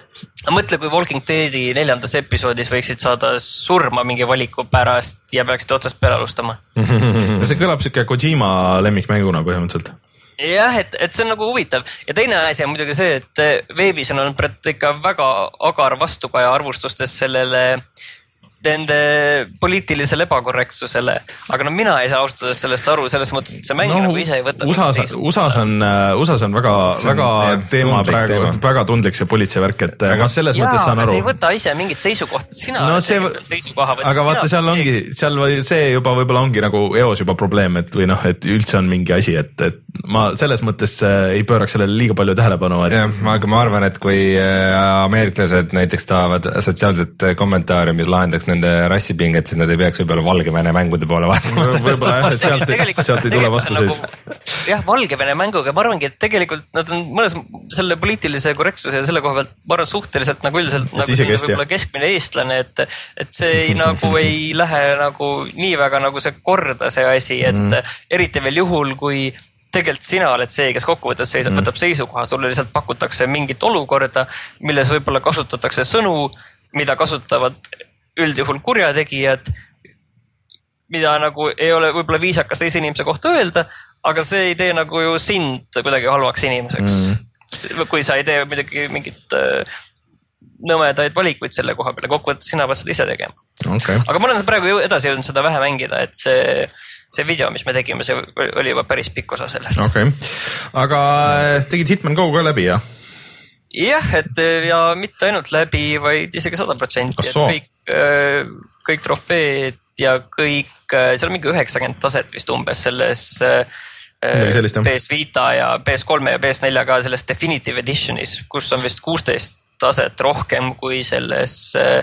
mõtle, kui Walking Deadi neljandas episoodis võiksid saada surma mingi valiku pärast ja peaksid otsast peale alustama. See kõlab siuke Kojima lemmikmänguna põhimõtteliselt. Jah, et, et see on nagu huvitav ja teine asi on muidugi see, et veebis on olnud ikka väga agar vastukaja arvustustes sellele nende poliitilisele ebakorrektsusele, aga no mina ei saa austades sellest aru, selles mõttes, et see mäng no, nagu ise ei võta. USA's, USA's on, USA's on väga, on, väga jah, teema praegu, teema. väga tundlik see politseivärk, et aga, ma selles jaa, mõttes saan aru. See ei võta ise mingit seisukohta, sina no, see, seisukoha võtta. Aga vaata, seal ongi, seal see juba võib-olla ongi nagu eos juba probleem, et või noh, et üldse on mingi asi, et, et ma selles mõttes ei pööraks sellele liiga palju tähelepanu. Et... jah, aga ma arvan, et kui ameeriklased näiteks tahavad sotsiaalset kommentaari, mis lahendaks nende rassipinget, siis nad ei peaks võib-olla Valgevene mängude poole vaatama. Võib-olla jah, et sealt, sealt ei tule vastuseid. Nagu, jah, Valgevene mänguga, ma arvangi, et tegelikult nad on mõnes selle poliitilise korrektsuse ja selle koha pealt, ma arvan suhteliselt nagu üldiselt nagu võib-olla keskmine eestlane, et, et see ei, nagu ei lähe nagu nii väga nagu see korda see asi, et mm. eriti veel juhul, kui tegelikult sina oled see, kes kokkuvõttes seisab, mm. võtab seisukoha, sulle lihtsalt pakutakse mingit olukorda, milles võib-olla kasutatakse sõnu, mida kasutavad üldjuhul kurjategijad, mida nagu ei ole võib-olla viisakas teise inimese kohta öelda, aga see ei tee nagu ju sind kuidagi halvaks inimeseks. Mm. Kui sa ei tee midagi, mingit äh, nõmedaid valikuid selle koha peale, kokkuvõttes sina pead seda ise tegema. Okay. Aga ma olen praegu edasi jõudnud seda vähe mängida, et see, see video, mis me tegime, see oli juba päris pikk osa sellest. Okay. Aga tegid Hitman Go ka läbi, jah? Jah, et ja mitte ainult läbi, vaid isegi sada protsenti, et kõik, kõik trofeed ja kõik, seal on mingi üheksakümmend taset vist umbes selles sellist, P S Vita ja P S kolme ja P S nelja ka selles Definitive Editionis, kus on vist kuusteist taset rohkem kui selles,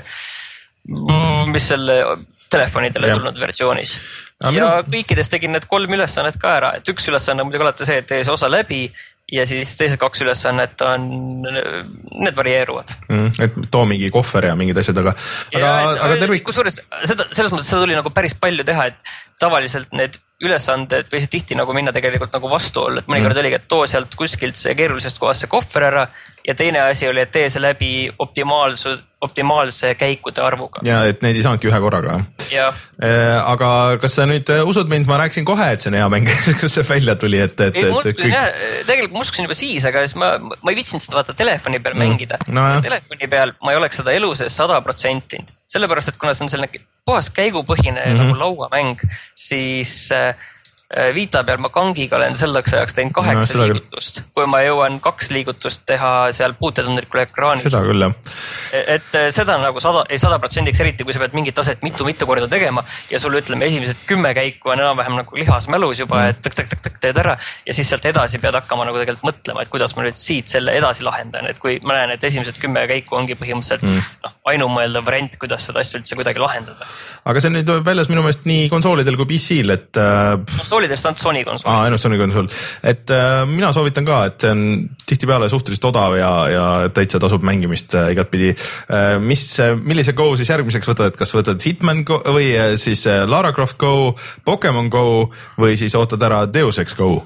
mis selle telefonidele ja. tulnud versioonis. Ja, ja minu... kõikides tegin need kolm ülesannet ka ära, et üks ülesanne on muidugi alati see, et tee see osa läbi ja siis teised kaks ülesannet on, need varieeruvad. Mm, et too mingi kohver ja mingid asjad, aga, aga, et, aga tervik... Kusjuures seda, selles mõttes seda tuli nagu päris palju teha, et tavaliselt need ülesanded võisid tihti nagu minna tegelikult nagu vastuollu, et mõnikord mm. oligi, et too sealt kuskilt see keerulisest kohast see kohver ära ja teine asi oli, et tee see läbi optimaalsu, optimaalse käikude arvuga. Ja et neid ei saanudki ühe korraga. Ja. Äh, aga kas sa nüüd usud mind, ma rääkisin kohe, et see on hea mäng, kus see välja tuli, et, et, ei, et muskusin, kõik... jah, tegelikult muskusin juba siis, aga siis ma, ma ei viitsinud seda vaata telefoni peal mm. mängida. No, telefoni peal ma ei oleks seda elu sees sada protsenti. Sellepärast, et kuna see on selline puhas käigupõhine mm-hmm. nagu lauamäng, siis äh, Vita peal ma kangiga olen selleks ajaks teinud kaheksa no, liigutust, kui ma jõuan kaks liigutust teha seal puutetundrikul ekraanis. Seda küll, jah. Et seda nagu sada, ei sada protsendiks eriti, kui sa pead mingit taset mitu-mitu korda tegema ja sul ütleme esimesed kümme käiku on enam-vähem nagu lihas mälus juba, mm. et tõk-tõk-tõk teed ära ja siis sealt edasi pead hakkama nagu tegelikult mõtlema, et kuidas ma nüüd siit selle edasi lahendan, et kui ma näen, et esimesed kümme käiku ongi põhimõtteliselt mm. noh, ainumõeldav variant, kuidas seda asja üldse kuidagi lahendada. Aga see nüüd väljas minu meelest nii konsoolidel kui P C-l, et äh... konsoolidest on Sony konsool. Aa, ainult Sony konsool. Et äh, mina soovitan ka, et see on tihtipeale suhteliselt odav ja, ja täitsa tasub mängimist äh, igat pidi. Äh, mis, millise Go siis järgmiseks võtad, et kas võtad Hitman Go või äh, siis äh, Lara Croft Go, Pokemon Go või siis ootad ära Deus Ex Go?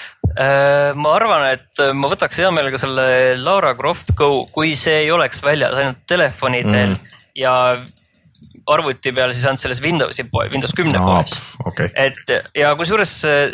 Äh, ma arvan, et ma võtaks hea meelega selle Lara Croft Go, kui see ei oleks väljas ainult telefonidel mm. ja arvuti peal siis ainult selles Windowsi poe, Windows kümne no, poes. Okay. Et ja kusjuures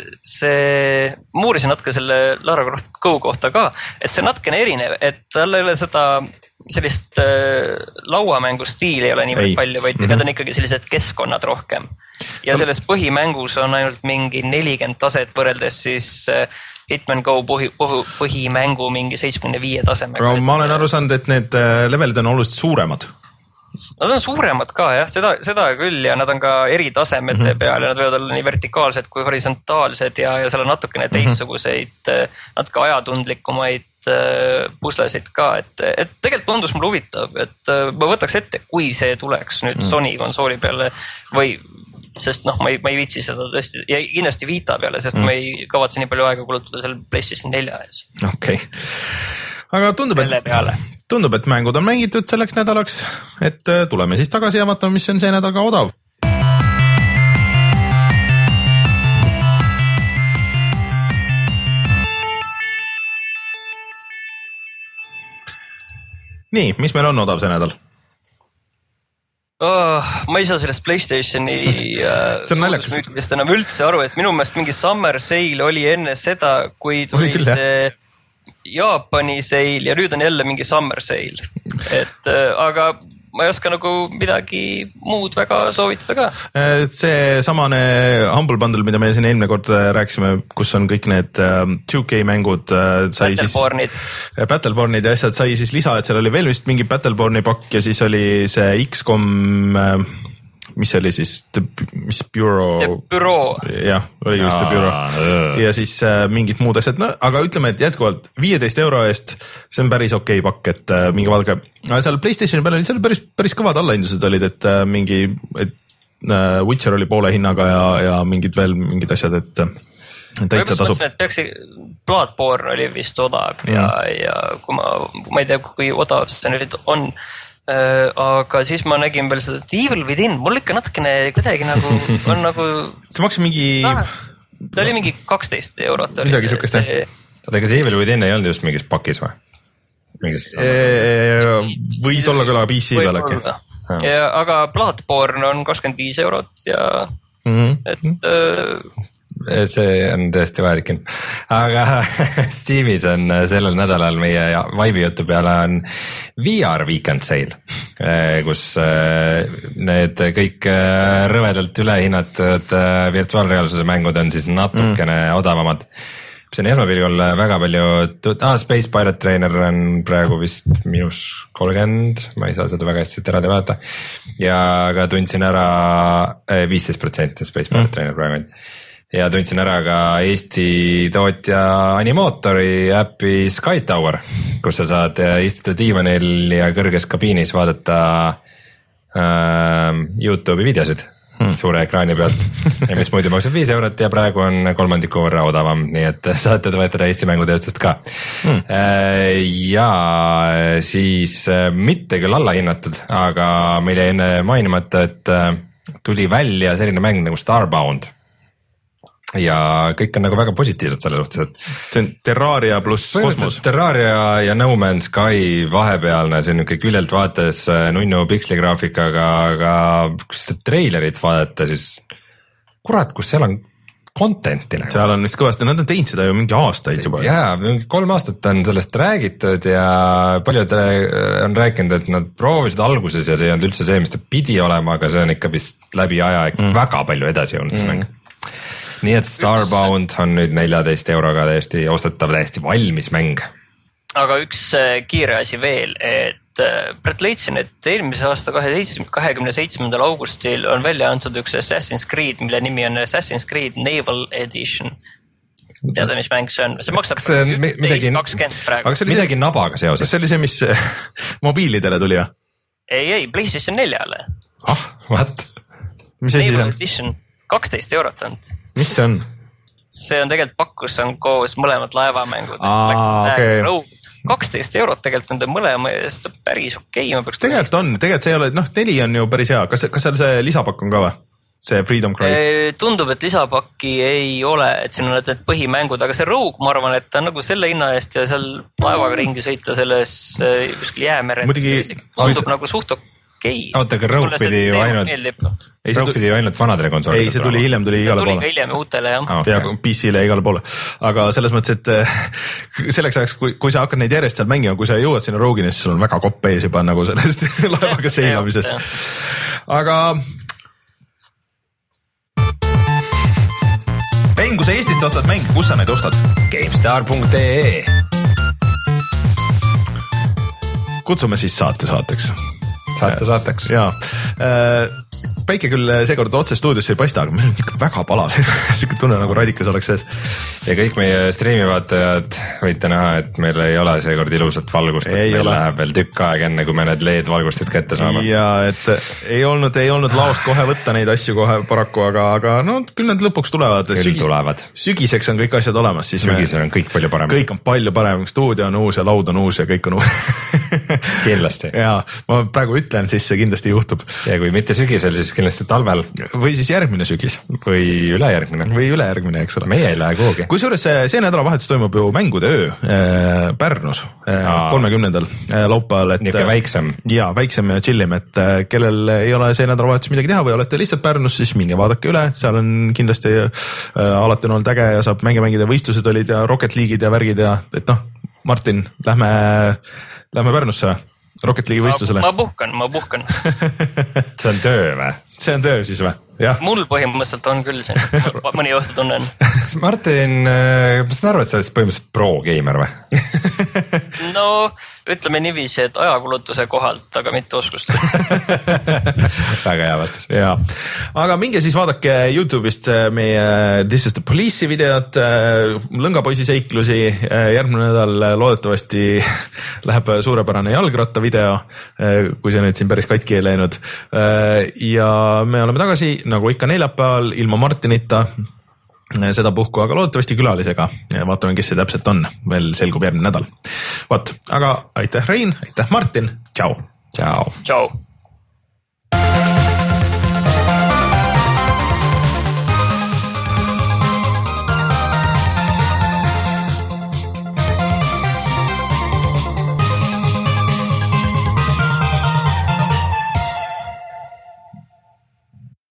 see, muurisin natuke selle Lara Croft Go kohta ka, et see natkene erinev, et tal ei ole seda sellist äh, lauamängu stiili ei ole nii ei. palju, vaid mm-hmm. need on ikkagi sellised keskkonnad rohkem. Ja selles põhimängus on ainult mingi nelikümmend taset võrreldes siis äh, Hitman Go põhi, põhi, põhimängu mingi seitsmekümne viie tasemega. Aga ma olen aru saanud, et need levelid on oluliselt suuremad. Nad on suuremad ka jah, seda, seda küll ja nad on ka eri tasemete mm-hmm. peal ja nad võivad olla nii vertikaalsed kui horisontaalsed ja, ja seal on natukene teistsuguseid mm-hmm. natuke ajatundlikumaid puslesid ka, et, et tegelikult tundus mulle huvitav, et ma võtaks ette, kui see tuleks nüüd mm-hmm. Sony konsooli peale või sest noh, ma ei, ma ei viitsi seda tõesti ja kindlasti Vita peale, sest mm-hmm. ma ei kavatse nii palju aega kulutada selle PlayStation nelja ees. Okei. Okay. Aga tundub, et, tundub, et mängud on mängitud selleks nädalaks, et tuleme siis tagasi ja vaatame, mis on see nädal ka odav. nii, mis meil on odav see nädal? Oh, ma ei saa sellest PlayStationi suudusmüükidest enam üldse aru, et minu meelest mingi summer sale oli enne seda, kui tuli küll, see Jaapani sale ja nüüd on jälle mingi summer sale, et aga ma ei oska nagu midagi muud väga soovitada ka. See samane Humble Bundle, mida me siin eelmine kord rääkisime, kus on kõik need two K mängud, sai Battlebornid. siis Battlebornid ja asjad sai siis lisa, et seal oli veel vist mingi Battleborni pakk ja siis oli see X COM, mis oli siis, mis Bureau? The Bureau. jah, oli just The Bureau. Ja siis äh, mingid muud asjad, no aga ütleme, et jätkuvalt viieteist euro eest, see on päris okei okay pakk, et äh, mingi valge. Seal PlayStationi peal oli seal päris, päris kõvad allahindused olid, et äh, mingi, et äh, Witcher oli poole hinnaga ja, ja mingid veel mingid asjad, et äh, täitsa tasub. Et peaks, Bloodborne oli vist odav mm. ja, ja kui ma, ma ei tea, kui odav see nüüd on, Uh, aga siis ma nägin veel seda Evil Within, mul ikka natukene kuidagi nagu on nagu see maksis mingi ah, ta oli mingi kaksteist eurot midagi sihukest jah. Oota, kas Evil Within ei olnud just mingis pakis või? Mingis... Eee, võis olla küll P C peal äkki ja, aga Bloodborne on kakskümmend viis eurot ja mm-hmm. et uh, see on tõesti vajalik, aga Steamis on sellel nädalal meie Vive'i jutu peale on V R Weekend Sale, kus need kõik rõvedalt ülehinnatud virtuaalreaalsuse mängud on siis natukene mm. odavamad. See on esmapilgul väga palju, ah, Space Pirate Trainer on praegu vist miinus kolmkümmend, ma ei saa seda väga hästi eraldi vaadata ja ka tundsin ära viisteist protsenti Space Pirate mm. Trainer praegu. Ja tundsin ära ka Eesti tootja Animatori äppi Sky Tower, kus sa saad istuda diivanil ja kõrges kabiinis vaadata äh, YouTube'i videosid hmm. suure ekraani pealt ja mis muidu maksab viis eurot ja praegu on kolmandiku võrra odavam, nii et saate toetada Eesti mängutööstust ka hmm. äh, ja siis äh, mitte küll allahinnatud, aga meil jäi enne mainimata, et äh, tuli välja selline mäng nagu Starbound ja kõik on nagu väga positiivsed selle suhtes, et see on Terraria pluss Kosmos. Terraria ja No Man's Sky vahepealne, see on niisugune küljelt vaates nunnu piksligraafikaga, aga kui seda treilerit vaadata, siis kurat, kus seal on content'i nagu. seal on vist kõvasti, nad on teinud seda ju mingi aastaid juba. Jaa, kolm aastat on sellest räägitud ja paljud on rääkinud, et nad proovisid alguses ja see ei olnud üldse see, mis ta pidi olema, aga see on ikka vist läbi aja mm. väga palju edasi olnud see mäng. Nii et Starbound on nüüd neljateist euroga täiesti ostetav, täiesti valmis mäng. Aga üks kiire asi veel, et Brett leidsin, et eelmise aasta kahekümne seitsmendal augustil on välja antud üks Assassin's Creed, mille nimi on Assassin's Creed Naval Edition. Teada, mis mäng see on? See maksab üksteist kakskümmend praegu. See midagi nabaga seoses. Kas see oli see, mis mobiilidele tuli? Ja? Ei, ei, PlayStation neljale. Ah, what? Naval Edition, kaksteist eurot on. Mis see on? See on tegelikult pakkus, on koos mõlemad laevamängud. Aa, okei. Okay. kaksteist eurot tegelikult nende mõlema ja seda päris okei. Okay. Tegelikult on, tegelikult see ei ole, noh, neli on ju päris hea. Kas, kas seal see lisapakk on ka või? See Freedom Cry? Tundub, et lisapakki ei ole, et siin on need põhimängud, aga see Rogue, ma arvan, et ta on nagu selle hinna eest ja seal laevaga ringi sõita selles kuskil jäämere. Muidugi... Tundub nagu suht okei. Oota, aga Rogue pidi ju ainult, Rogue pidi ju ainult vanadele konsoolidele. Ei, see tuli hiljem, tuli igale poole. Tuli ka hiljem uutele, jah. Ah, okay. Ja P C-le igale poole. Aga selles mõttes, et selleks ajaks, kui, kui sa hakkad neid järjest seal mängima, kui sa jõuad sinna Rogue'ini, siis sul on väga kopp ees juba nagu sellest laevaga seilamisest. Aga mäng, kui sa Eestist ostad mäng, kus sa neid ostad? GameStar punkt ee Kutsume siis saate saateks. Saate saateks. Jaa. Päike küll seekord otse stuudiosse ei paista, aga meil on ikka väga palav. Siuke tunne nagu radikas oleks sees. Ja kõik meie streami vaatajad võite näha, et meil ei ole seekord ilusat valgust, et ei meil ole. Läheb veel tükk aeg enne, kui me need L E D-valgustid kätte saame. Ja et ei olnud, ei olnud laost kohe võtta neid asju kohe paraku, aga, aga no küll need lõpuks tulevad. Küll Sügi, tulevad. Sügiseks on kõik asjad olemas. Sügisel me, on kõik palju parem. Kõik on palju parem. Stuudio on uus ja laud on uus ja kõik on uus. Kindlasti. Ja ma praegu ütlen, siis see kindlasti juhtub. Ja kui mitte sügisel, siis kindlasti talvel. või siis järgmine sügis. või ülejärgmine. või ülejärgmine, eks ole. meie ei lähe kuhugi. Kusjuures see, see nädalavahetus toimub ju mängude öö äh, Pärnus äh, kolmekümnendal äh, laupäeval. niisugune väiksem. Jaa, väiksem ja chillim, et äh, kellel ei ole see nädalavahetus midagi teha või olete lihtsalt Pärnus, siis minge vaadake üle, seal on kindlasti äh, alati on olnud äge ja saab mänge mängida, võistlused olid ja Rocket League'id ja värgid ja et noh, Martin, lähme, lähme Pärnusse Rocket League'i võistlusele. ma puhkan, ma puhkan. see on töö või? see on töö siis või? Jah. Mul põhimõtteliselt on küll see, mõni õhtu tunnen. Martin, ma saan aru, et sa oled põhimõtteliselt pro-geimer või? no ütleme niiviisi, et ajakulutuse kohalt, aga mitte oskust. väga hea vastus. Jaa, aga minge siis vaadake Youtube'ist meie This is the Police'i videot, Lõngapoisi seiklusi, järgmine nädal loodetavasti läheb suurepärane jalgratta video, kui see nüüd siin päris katki ei läinud. Ja me oleme tagasi nagu ikka neljapäeval ilma Martinita sedapuhku, aga loodetavasti külalisega. Vaatame, kes see täpselt on. Veel selgub järgmine nädal. Vaat, aga aitäh Rein, aitäh Martin. Tšau. Tšau. Tšau.